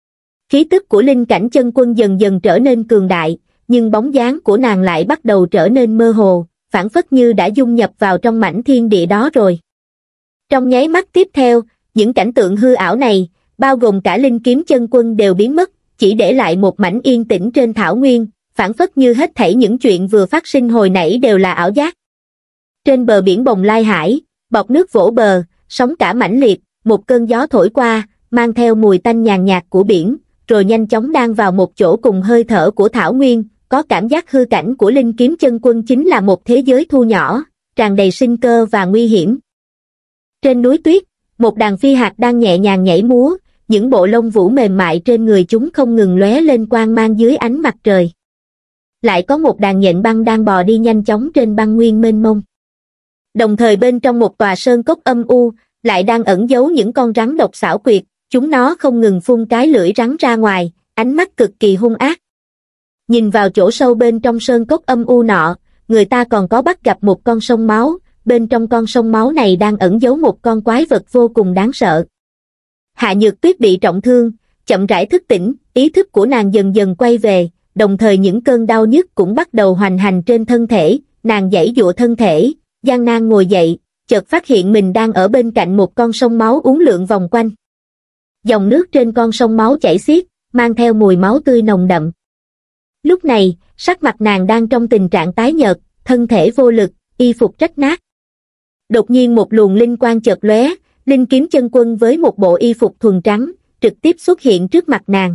S1: Khí tức của Linh Cảnh Chân Quân dần dần trở nên cường đại, nhưng bóng dáng của nàng lại bắt đầu trở nên mơ hồ, phảng phất như đã dung nhập vào trong mảnh thiên địa đó rồi. Trong nháy mắt tiếp theo, những cảnh tượng hư ảo này, bao gồm cả Linh Kiếm Chân Quân đều biến mất, chỉ để lại một mảnh yên tĩnh trên thảo nguyên, phảng phất như hết thảy những chuyện vừa phát sinh hồi nãy đều là ảo giác. Trên bờ biển Bồng Lai Hải, bọt nước vỗ bờ, sóng cả mãnh liệt, một cơn gió thổi qua, mang theo mùi tanh nhàn nhạt của biển, rồi nhanh chóng đang vào một chỗ cùng hơi thở của thảo nguyên, có cảm giác hư cảnh của Linh Kiếm Chân Quân chính là một thế giới thu nhỏ, tràn đầy sinh cơ và nguy hiểm. Trên núi tuyết, một đàn phi hạc đang nhẹ nhàng nhảy múa, những bộ lông vũ mềm mại trên người chúng không ngừng lóe lên quang mang dưới ánh mặt trời. Lại có một đàn nhện băng đang bò đi nhanh chóng trên băng nguyên mênh mông. Đồng thời bên trong một tòa sơn cốc âm u, lại đang ẩn giấu những con rắn độc xảo quyệt, chúng nó không ngừng phun cái lưỡi rắn ra ngoài, ánh mắt cực kỳ hung ác. Nhìn vào chỗ sâu bên trong sơn cốc âm u nọ, người ta còn có bắt gặp một con sông máu, bên trong con sông máu này đang ẩn giấu một con quái vật vô cùng đáng sợ. Hạ Nhược Tuyết bị trọng thương, chậm rãi thức tỉnh, ý thức của nàng dần dần quay về, đồng thời những cơn đau nhức cũng bắt đầu hoành hành trên thân thể, nàng giãy giụa thân thể, gian nan ngồi dậy, chợt phát hiện mình đang ở bên cạnh một con sông máu uốn lượn vòng quanh. Dòng nước trên con sông máu chảy xiết, mang theo mùi máu tươi nồng đậm. Lúc này, sắc mặt nàng đang trong tình trạng tái nhợt, thân thể vô lực, y phục rách nát. Đột nhiên một luồng linh quang chợt lóe, Linh Kiếm Chân Quân với một bộ y phục thuần trắng, trực tiếp xuất hiện trước mặt nàng.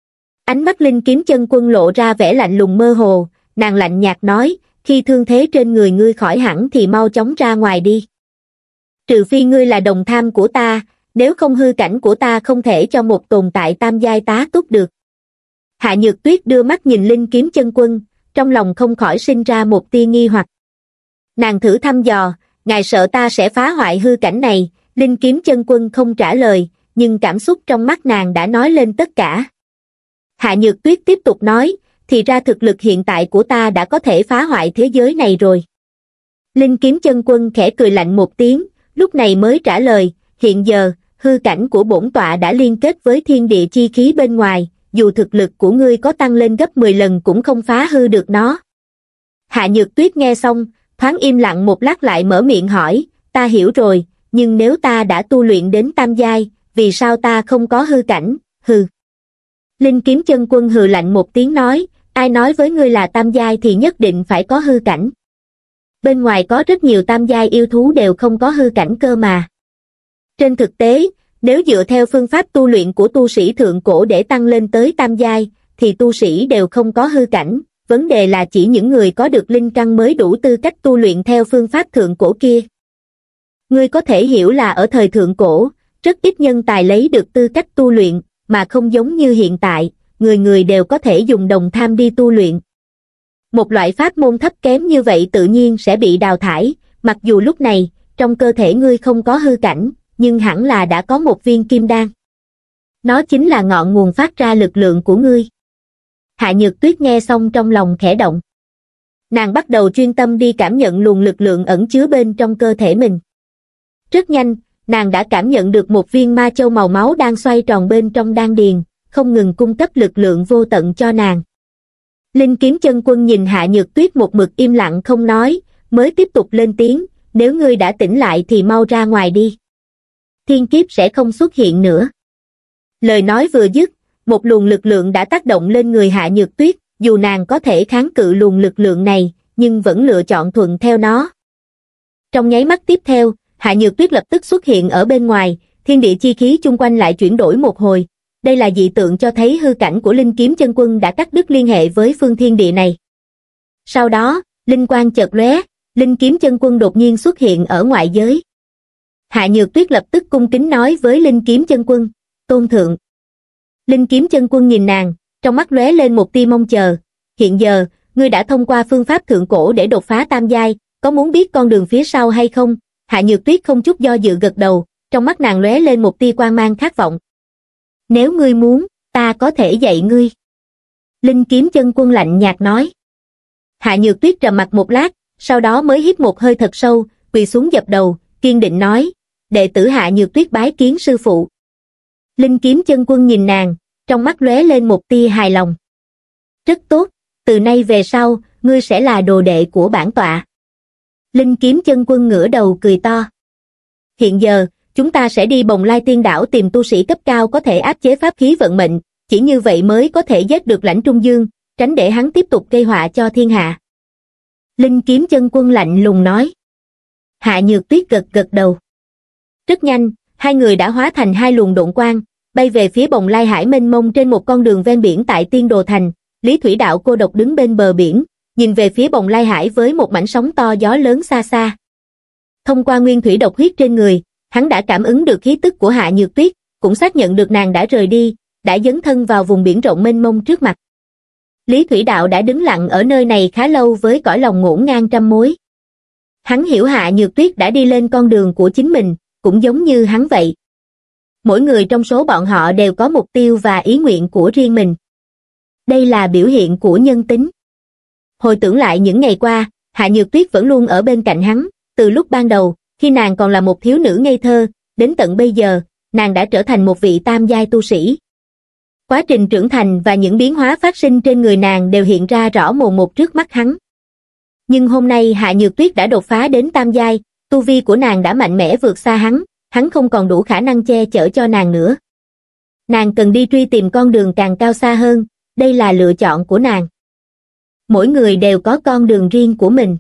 S1: Ánh mắt Linh Kiếm Chân Quân lộ ra vẻ lạnh lùng mơ hồ, nàng lạnh nhạt nói, khi thương thế trên người ngươi khỏi hẳn thì mau chóng ra ngoài đi. Trừ phi ngươi là đồng tham của ta, nếu không hư cảnh của ta không thể cho một tồn tại tam giai tá túc được. Hạ Nhược Tuyết đưa mắt nhìn Linh Kiếm Chân Quân, trong lòng không khỏi sinh ra một tia nghi hoặc. Nàng thử thăm dò, ngài sợ ta sẽ phá hoại hư cảnh này, Linh Kiếm Chân Quân không trả lời, nhưng cảm xúc trong mắt nàng đã nói lên tất cả. Hạ Nhược Tuyết tiếp tục nói, thì ra thực lực hiện tại của ta đã có thể phá hoại thế giới này rồi. Linh Kiếm Chân Quân khẽ cười lạnh một tiếng, lúc này mới trả lời, hiện giờ, hư cảnh của bổn tọa đã liên kết với thiên địa chi khí bên ngoài, dù thực lực của ngươi có tăng lên gấp mười lần cũng không phá hư được nó. Hạ Nhược Tuyết nghe xong, thoáng im lặng một lát lại mở miệng hỏi, ta hiểu rồi, nhưng nếu ta đã tu luyện đến tam giai, vì sao ta không có hư cảnh, hừ. Linh Kiếm Chân Quân hừ lạnh một tiếng nói, ai nói với ngươi là tam giai thì nhất định phải có hư cảnh. Bên ngoài có rất nhiều tam giai yêu thú đều không có hư cảnh cơ mà. Trên thực tế, nếu dựa theo phương pháp tu luyện của tu sĩ thượng cổ để tăng lên tới tam giai, thì tu sĩ đều không có hư cảnh, vấn đề là chỉ những người có được linh căn mới đủ tư cách tu luyện theo phương pháp thượng cổ kia. Ngươi có thể hiểu là ở thời thượng cổ, rất ít nhân tài lấy được tư cách tu luyện, mà không giống như hiện tại, người người đều có thể dùng đồng tham đi tu luyện. Một loại pháp môn thấp kém như vậy tự nhiên sẽ bị đào thải, mặc dù lúc này, trong cơ thể ngươi không có hư cảnh, nhưng hẳn là đã có một viên kim đan. Nó chính là ngọn nguồn phát ra lực lượng của ngươi. Hạ Nhược Tuyết nghe xong trong lòng khẽ động. Nàng bắt đầu chuyên tâm đi cảm nhận luồng lực lượng ẩn chứa bên trong cơ thể mình. Rất nhanh, nàng đã cảm nhận được một viên ma châu màu máu đang xoay tròn bên trong đan điền, không ngừng cung cấp lực lượng vô tận cho nàng. Linh Kiếm Chân Quân nhìn Hạ Nhược Tuyết một mực im lặng không nói, mới tiếp tục lên tiếng, nếu ngươi đã tỉnh lại thì mau ra ngoài đi. Thiên kiếp sẽ không xuất hiện nữa. Lời nói vừa dứt, một luồng lực lượng đã tác động lên người Hạ Nhược Tuyết, dù nàng có thể kháng cự luồng lực lượng này, nhưng vẫn lựa chọn thuận theo nó. Trong nháy mắt tiếp theo, Hạ Nhược Tuyết lập tức xuất hiện ở bên ngoài, thiên địa chi khí chung quanh lại chuyển đổi một hồi. Đây là dị tượng cho thấy hư cảnh của Linh Kiếm Chân Quân đã cắt đứt liên hệ với phương thiên địa này. Sau đó, linh quang chợt lóe, Linh Kiếm Chân Quân đột nhiên xuất hiện ở ngoại giới. Hạ Nhược Tuyết lập tức cung kính nói với Linh Kiếm Chân Quân, tôn thượng. Linh Kiếm Chân Quân nhìn nàng, trong mắt lóe lên một tia mong chờ. Hiện giờ, ngươi đã thông qua phương pháp thượng cổ để đột phá tam giai, có muốn biết con đường phía sau hay không? Hạ Nhược Tuyết không chút do dự gật đầu, trong mắt nàng lóe lên một tia quang mang khát vọng. Nếu ngươi muốn, ta có thể dạy ngươi. Linh Kiếm Chân Quân lạnh nhạt nói. Hạ Nhược Tuyết trầm mặc một lát, sau đó mới hít một hơi thật sâu, quỳ xuống dập đầu, kiên định nói, đệ tử Hạ Nhược Tuyết bái kiến sư phụ. Linh Kiếm Chân Quân nhìn nàng, trong mắt lóe lên một tia hài lòng. Rất tốt, từ nay về sau, ngươi sẽ là đồ đệ của bản tọa. Linh Kiếm Chân Quân ngửa đầu cười to. Hiện giờ, chúng ta sẽ đi Bồng Lai Tiên Đảo tìm tu sĩ cấp cao có thể áp chế pháp khí vận mệnh, chỉ như vậy mới có thể giết được Lãnh Trung Dương, tránh để hắn tiếp tục gây họa cho thiên hạ. Linh Kiếm Chân Quân lạnh lùng nói. Hạ Nhược Tuyết gật gật đầu. Rất nhanh, hai người đã hóa thành hai luồng độn quang, bay về phía Bồng Lai Hải mênh mông trên một con đường ven biển tại Tiên Đồ Thành. Lý Thủy Đạo cô độc đứng bên bờ biển, nhìn về phía Bồng Lai Hải với một mảnh sóng to gió lớn xa xa. Thông qua nguyên thủy độc huyết trên người, hắn đã cảm ứng được khí tức của Hạ Nhược Tuyết, cũng xác nhận được nàng đã rời đi, đã dấn thân vào vùng biển rộng mênh mông trước mặt. Lý Thủy Đạo đã đứng lặng ở nơi này khá lâu với cõi lòng ngổn ngang trăm mối. Hắn hiểu Hạ Nhược Tuyết đã đi lên con đường của chính mình, cũng giống như hắn vậy. Mỗi người trong số bọn họ đều có mục tiêu và ý nguyện của riêng mình. Đây là biểu hiện của nhân tính. Hồi tưởng lại những ngày qua, Hạ Nhược Tuyết vẫn luôn ở bên cạnh hắn, từ lúc ban đầu, khi nàng còn là một thiếu nữ ngây thơ, đến tận bây giờ, nàng đã trở thành một vị tam giai tu sĩ. Quá trình trưởng thành và những biến hóa phát sinh trên người nàng đều hiện ra rõ mồn một trước mắt hắn. Nhưng hôm nay Hạ Nhược Tuyết đã đột phá đến tam giai, tu vi của nàng đã mạnh mẽ vượt xa hắn, hắn không còn đủ khả năng che chở cho nàng nữa. Nàng cần đi truy tìm con đường càng cao xa hơn, đây là lựa chọn của nàng. Mỗi người đều có con đường riêng của mình.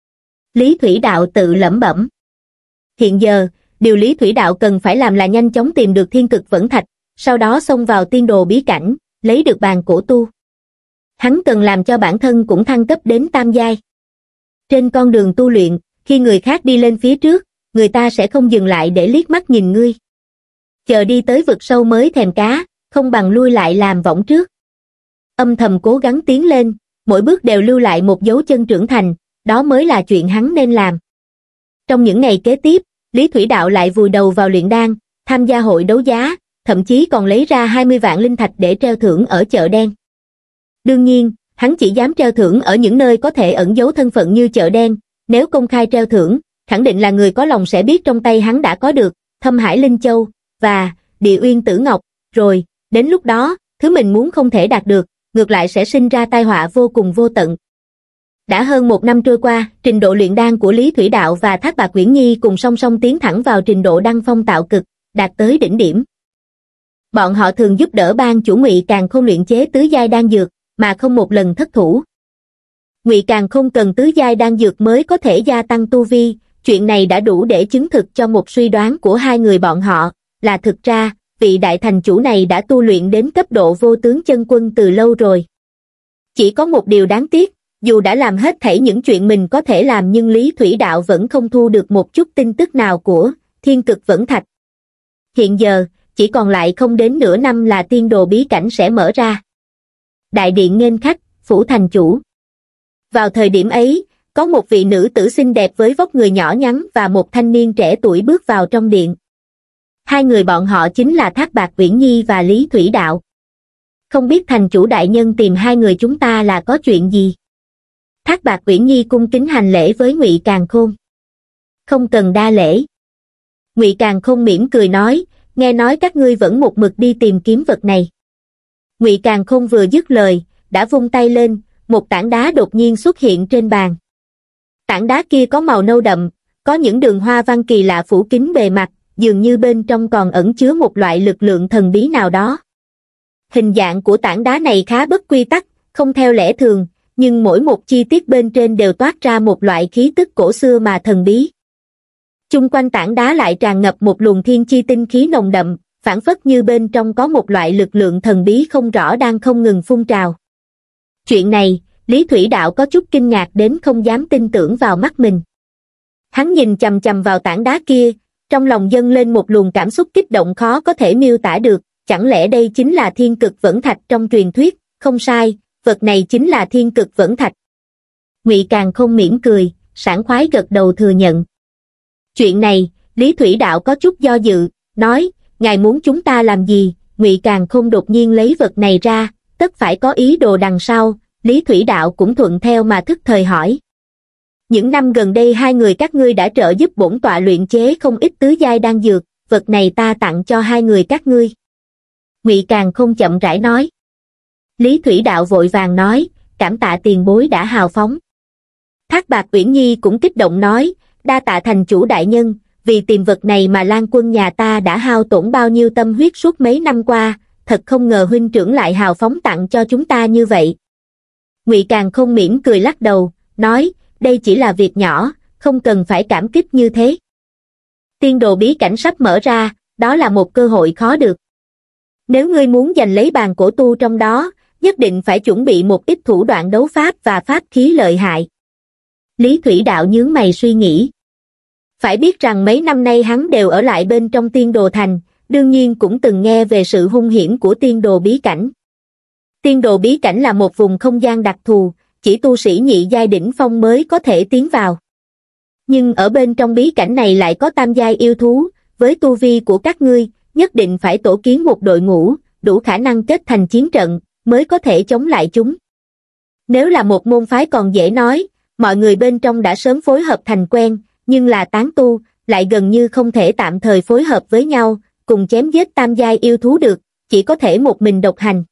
S1: Lý Thủy Đạo tự lẩm bẩm. Hiện giờ, điều Lý Thủy Đạo cần phải làm là nhanh chóng tìm được Thiên Cực Vẫn Thạch, sau đó xông vào tiên đồ bí cảnh, lấy được bàn cổ tu. Hắn cần làm cho bản thân cũng thăng cấp đến tam giai. Trên con đường tu luyện, khi người khác đi lên phía trước, người ta sẽ không dừng lại để liếc mắt nhìn ngươi. Chờ đi tới vực sâu mới thèm cá, không bằng lui lại làm võng trước. Âm thầm cố gắng tiến lên, mỗi bước đều lưu lại một dấu chân trưởng thành, đó mới là chuyện hắn nên làm. Trong những ngày kế tiếp, Lý Thủy Đạo lại vùi đầu vào luyện đan, tham gia hội đấu giá, thậm chí còn lấy ra hai mươi vạn linh thạch để treo thưởng ở chợ đen. Đương nhiên, hắn chỉ dám treo thưởng ở những nơi có thể ẩn giấu thân phận như chợ đen, nếu công khai treo thưởng, khẳng định là người có lòng sẽ biết trong tay hắn đã có được Thâm Hải Linh Châu và Địa Uyên Tử Ngọc, rồi, đến lúc đó, thứ mình muốn không thể đạt được, ngược lại sẽ sinh ra tai họa vô cùng vô tận. Đã hơn một năm trôi qua, trình độ luyện đan của Lý Thủy Đạo và Thác Bạc Uyển Nhi cùng song song tiến thẳng vào trình độ đăng phong tạo cực, đạt tới đỉnh điểm. Bọn họ thường giúp đỡ ban chủ Ngụy Càn Khôn luyện chế tứ giai đan dược, mà không một lần thất thủ. Ngụy Càn Khôn cần tứ giai đan dược mới có thể gia tăng tu vi, chuyện này đã đủ để chứng thực cho một suy đoán của hai người bọn họ, là thực ra, vị đại thành chủ này đã tu luyện đến cấp độ vô tướng chân quân từ lâu rồi. Chỉ có một điều đáng tiếc, dù đã làm hết thảy những chuyện mình có thể làm nhưng Lý Thủy Đạo vẫn không thu được một chút tin tức nào của Thiên Cực Vẫn Thạch. Hiện giờ, chỉ còn lại không đến nửa năm là tiên đồ bí cảnh sẽ mở ra. Đại điện nghênh khách, phủ thành chủ. Vào thời điểm ấy, có một vị nữ tử xinh đẹp với vóc người nhỏ nhắn và một thanh niên trẻ tuổi bước vào trong điện. Hai người bọn họ chính là Thác Bạt Viễn Nhi và Lý Thủy Đạo. Không biết thành chủ đại nhân tìm hai người chúng ta là có chuyện gì? Thác Bạt Viễn Nhi cung kính hành lễ với Ngụy Càn Khôn. Không cần đa lễ. Ngụy Càn Khôn mỉm cười nói, nghe nói các ngươi vẫn một mực đi tìm kiếm vật này. Ngụy Càn Khôn vừa dứt lời, đã vung tay lên, một tảng đá đột nhiên xuất hiện trên bàn. Tảng đá kia có màu nâu đậm, có những đường hoa văn kỳ lạ phủ kín bề mặt, dường như bên trong còn ẩn chứa một loại lực lượng thần bí nào đó. Hình dạng của tảng đá này khá bất quy tắc, không theo lẽ thường, nhưng mỗi một chi tiết bên trên đều toát ra một loại khí tức cổ xưa mà thần bí. Chung quanh tảng đá lại tràn ngập một luồng thiên chi tinh khí nồng đậm, phảng phất như bên trong có một loại lực lượng thần bí không rõ đang không ngừng phun trào. Chuyện này, Lý Thủy Đạo có chút kinh ngạc đến không dám tin tưởng vào mắt mình. Hắn nhìn chằm chằm vào tảng đá kia, trong lòng dâng lên một luồng cảm xúc kích động khó có thể miêu tả được, chẳng lẽ đây chính là thiên cực vẫn thạch trong truyền thuyết? Không sai, vật này chính là thiên cực vẫn thạch. Ngụy Càn Khôn mỉm cười, sảng khoái gật đầu thừa nhận. Chuyện này, Lý Thủy Đạo có chút do dự, nói, ngài muốn chúng ta làm gì? Ngụy Càn Khôn đột nhiên lấy vật này ra, tất phải có ý đồ đằng sau. Lý Thủy Đạo cũng thuận theo mà thức thời hỏi. Những năm gần đây hai người các ngươi đã trợ giúp bổn tọa luyện chế không ít tứ giai đan dược, vật này ta tặng cho hai người các ngươi. Ngụy Càn Khôn chậm rãi nói. Lý Thủy Đạo vội vàng nói, cảm tạ tiền bối đã hào phóng. Thác Bạt Uyển Nhi cũng kích động nói, đa tạ thành chủ đại nhân, vì tìm vật này mà Lan quân nhà ta đã hao tổn bao nhiêu tâm huyết suốt mấy năm qua, thật không ngờ huynh trưởng lại hào phóng tặng cho chúng ta như vậy. Ngụy Càn Khôn mỉm cười lắc đầu, nói, đây chỉ là việc nhỏ, không cần phải cảm kích như thế. Tiên đồ bí cảnh sắp mở ra, đó là một cơ hội khó được. Nếu ngươi muốn giành lấy bàn cổ tu trong đó, nhất định phải chuẩn bị một ít thủ đoạn đấu pháp và pháp khí lợi hại. Lý Thủy Đạo nhướng mày suy nghĩ. Phải biết rằng mấy năm nay hắn đều ở lại bên trong tiên đồ thành, đương nhiên cũng từng nghe về sự hung hiểm của tiên đồ bí cảnh. Tiên đồ bí cảnh là một vùng không gian đặc thù, chỉ tu sĩ nhị giai đỉnh phong mới có thể tiến vào. Nhưng ở bên trong bí cảnh này lại có tam giai yêu thú, với tu vi của các ngươi, nhất định phải tổ kiến một đội ngũ, đủ khả năng kết thành chiến trận, mới có thể chống lại chúng. Nếu là một môn phái còn dễ nói, mọi người bên trong đã sớm phối hợp thành quen, nhưng là tán tu, lại gần như không thể tạm thời phối hợp với nhau, cùng chém giết tam giai yêu thú được, chỉ có thể một mình độc hành.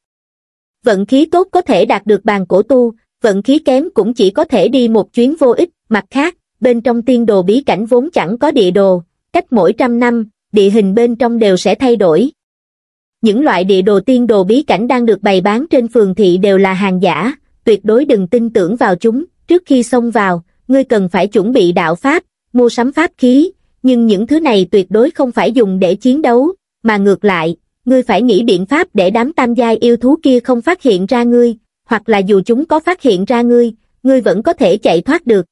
S1: Vận khí tốt có thể đạt được bàn cổ tu, vận khí kém cũng chỉ có thể đi một chuyến vô ích. Mặt khác, bên trong tiên đồ bí cảnh vốn chẳng có địa đồ, cách mỗi trăm năm, địa hình bên trong đều sẽ thay đổi. Những loại địa đồ tiên đồ bí cảnh đang được bày bán trên phường thị đều là hàng giả, tuyệt đối đừng tin tưởng vào chúng. Trước khi xông vào, ngươi cần phải chuẩn bị đạo pháp, mua sắm pháp khí, nhưng những thứ này tuyệt đối không phải dùng để chiến đấu, mà ngược lại, ngươi phải nghĩ biện pháp để đám tam giai yêu thú kia không phát hiện ra ngươi, hoặc là dù chúng có phát hiện ra ngươi, ngươi vẫn có thể chạy thoát được.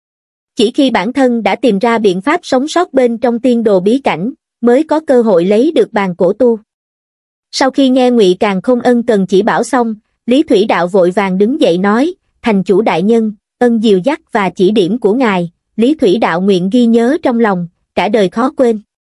S1: Chỉ khi bản thân đã tìm ra biện pháp sống sót bên trong tiên đồ bí cảnh, mới có cơ hội lấy được bàn cổ tu. Sau khi nghe Ngụy Càn Khôn ân cần chỉ bảo xong, Lý Thủy Đạo vội vàng đứng dậy nói, thành chủ đại nhân, ân dìu dắt và chỉ điểm của ngài, Lý Thủy Đạo nguyện ghi nhớ trong lòng, cả đời khó quên.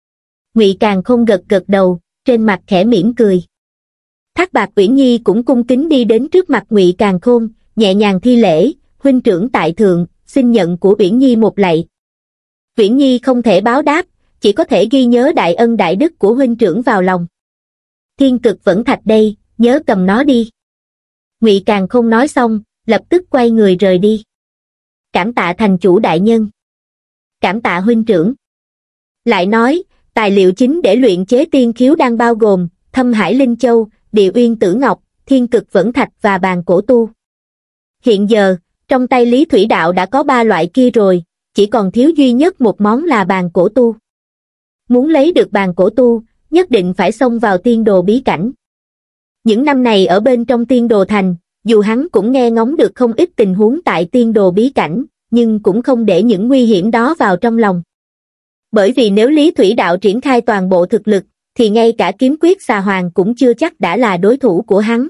S1: Ngụy Càn Khôn gật gật đầu, trên mặt khẽ mỉm cười. Thác Bạt Uyển Nhi cũng cung kính đi đến trước mặt Ngụy Càn Khôn, nhẹ nhàng thi lễ, huynh trưởng tại thượng, xin nhận của Uyển Nhi một lạy. Uyển Nhi không thể báo đáp, chỉ có thể ghi nhớ đại ân đại đức của huynh trưởng vào lòng. Thiên cực vẫn thạch đây, nhớ cầm nó đi. Ngụy Càn Khôn nói xong, lập tức quay người rời đi. Cảm tạ thành chủ đại nhân. Cảm tạ huynh trưởng. Lại nói, tài liệu chính để luyện chế tiên khiếu đang bao gồm Thâm Hải Linh Châu, Địa Uyên Tử Ngọc, Thiên Cực Vẫn Thạch và bàn cổ tu. Hiện giờ, trong tay Lý Thủy Đạo đã có ba loại kia rồi, chỉ còn thiếu duy nhất một món là bàn cổ tu. Muốn lấy được bàn cổ tu, nhất định phải xông vào tiên đồ bí cảnh. Những năm này ở bên trong tiên đồ thành, dù hắn cũng nghe ngóng được không ít tình huống tại tiên đồ bí cảnh, nhưng cũng không để những nguy hiểm đó vào trong lòng. Bởi vì nếu Lý Thủy Đạo triển khai toàn bộ thực lực, thì ngay cả kiếm quyết xà hoàng cũng chưa chắc đã là đối thủ của hắn.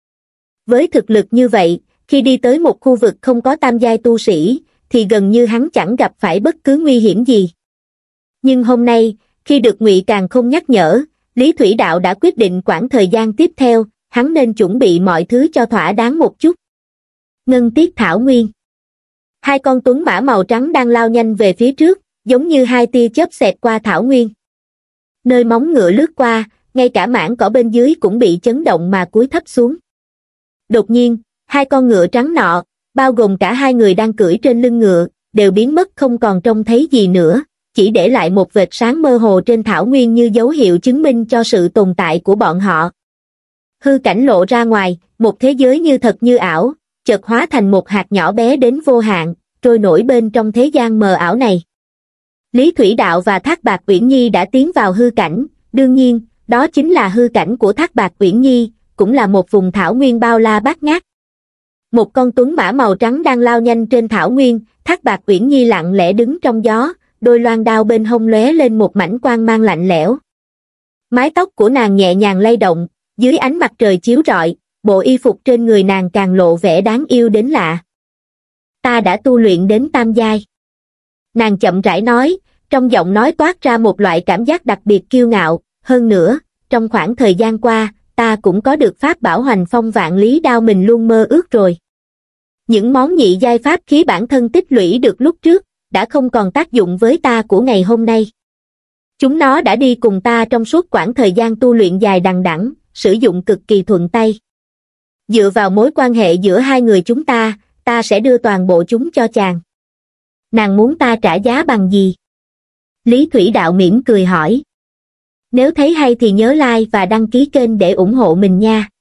S1: Với thực lực như vậy, khi đi tới một khu vực không có tam giai tu sĩ, thì gần như hắn chẳng gặp phải bất cứ nguy hiểm gì. Nhưng hôm nay, Khi được Ngụy Càn Khôn nhắc nhở, Lý Thủy Đạo đã quyết định quãng thời gian tiếp theo, hắn nên chuẩn bị mọi thứ cho thỏa đáng một chút. Ngân Tiết Thảo Nguyên. Hai con tuấn mã màu trắng đang lao nhanh về phía trước, giống như hai tia chớp xẹt qua thảo nguyên. Nơi móng ngựa lướt qua, ngay cả mảng cỏ bên dưới cũng bị chấn động mà cúi thấp xuống. Đột nhiên, hai con ngựa trắng nọ, bao gồm cả hai người đang cưỡi trên lưng ngựa, đều biến mất không còn trông thấy gì nữa, chỉ để lại một vệt sáng mơ hồ trên thảo nguyên như dấu hiệu chứng minh cho sự tồn tại của bọn họ. Hư cảnh lộ ra ngoài, một thế giới như thật như ảo, chợt hóa thành một hạt nhỏ bé đến vô hạn, trôi nổi bên trong thế gian mờ ảo này. Lý Thủy Đạo và Thác Bạt Uyển Nhi đã tiến vào hư cảnh, đương nhiên, đó chính là hư cảnh của Thác Bạt Uyển Nhi, cũng là một vùng thảo nguyên bao la bát ngát. Một con tuấn mã màu trắng đang lao nhanh trên thảo nguyên, Thác Bạt Uyển Nhi lặng lẽ đứng trong gió, đôi loan đao bên hông lóe lên một mảnh quang mang lạnh lẽo. Mái tóc của nàng nhẹ nhàng lay động, dưới ánh mặt trời chiếu rọi, bộ y phục trên người nàng càng lộ vẻ đáng yêu đến lạ. Ta đã tu luyện đến tam giai. Nàng chậm rãi nói, trong giọng nói toát ra một loại cảm giác đặc biệt kiêu ngạo, hơn nữa, trong khoảng thời gian qua, ta cũng có được pháp bảo Hoành Phong Vạn Lý Đao mình luôn mơ ước rồi. Những món nhị giai pháp khí bản thân tích lũy được lúc trước, đã không còn tác dụng với ta của ngày hôm nay. Chúng nó đã đi cùng ta trong suốt quãng thời gian tu luyện dài đằng đẵng, sử dụng cực kỳ thuận tay. Dựa vào mối quan hệ giữa hai người chúng ta, ta sẽ đưa toàn bộ chúng cho chàng. Nàng muốn ta trả giá bằng gì? Lý Thủy Đạo mỉm cười hỏi. Nếu thấy hay thì nhớ like và đăng ký kênh để ủng hộ mình nha.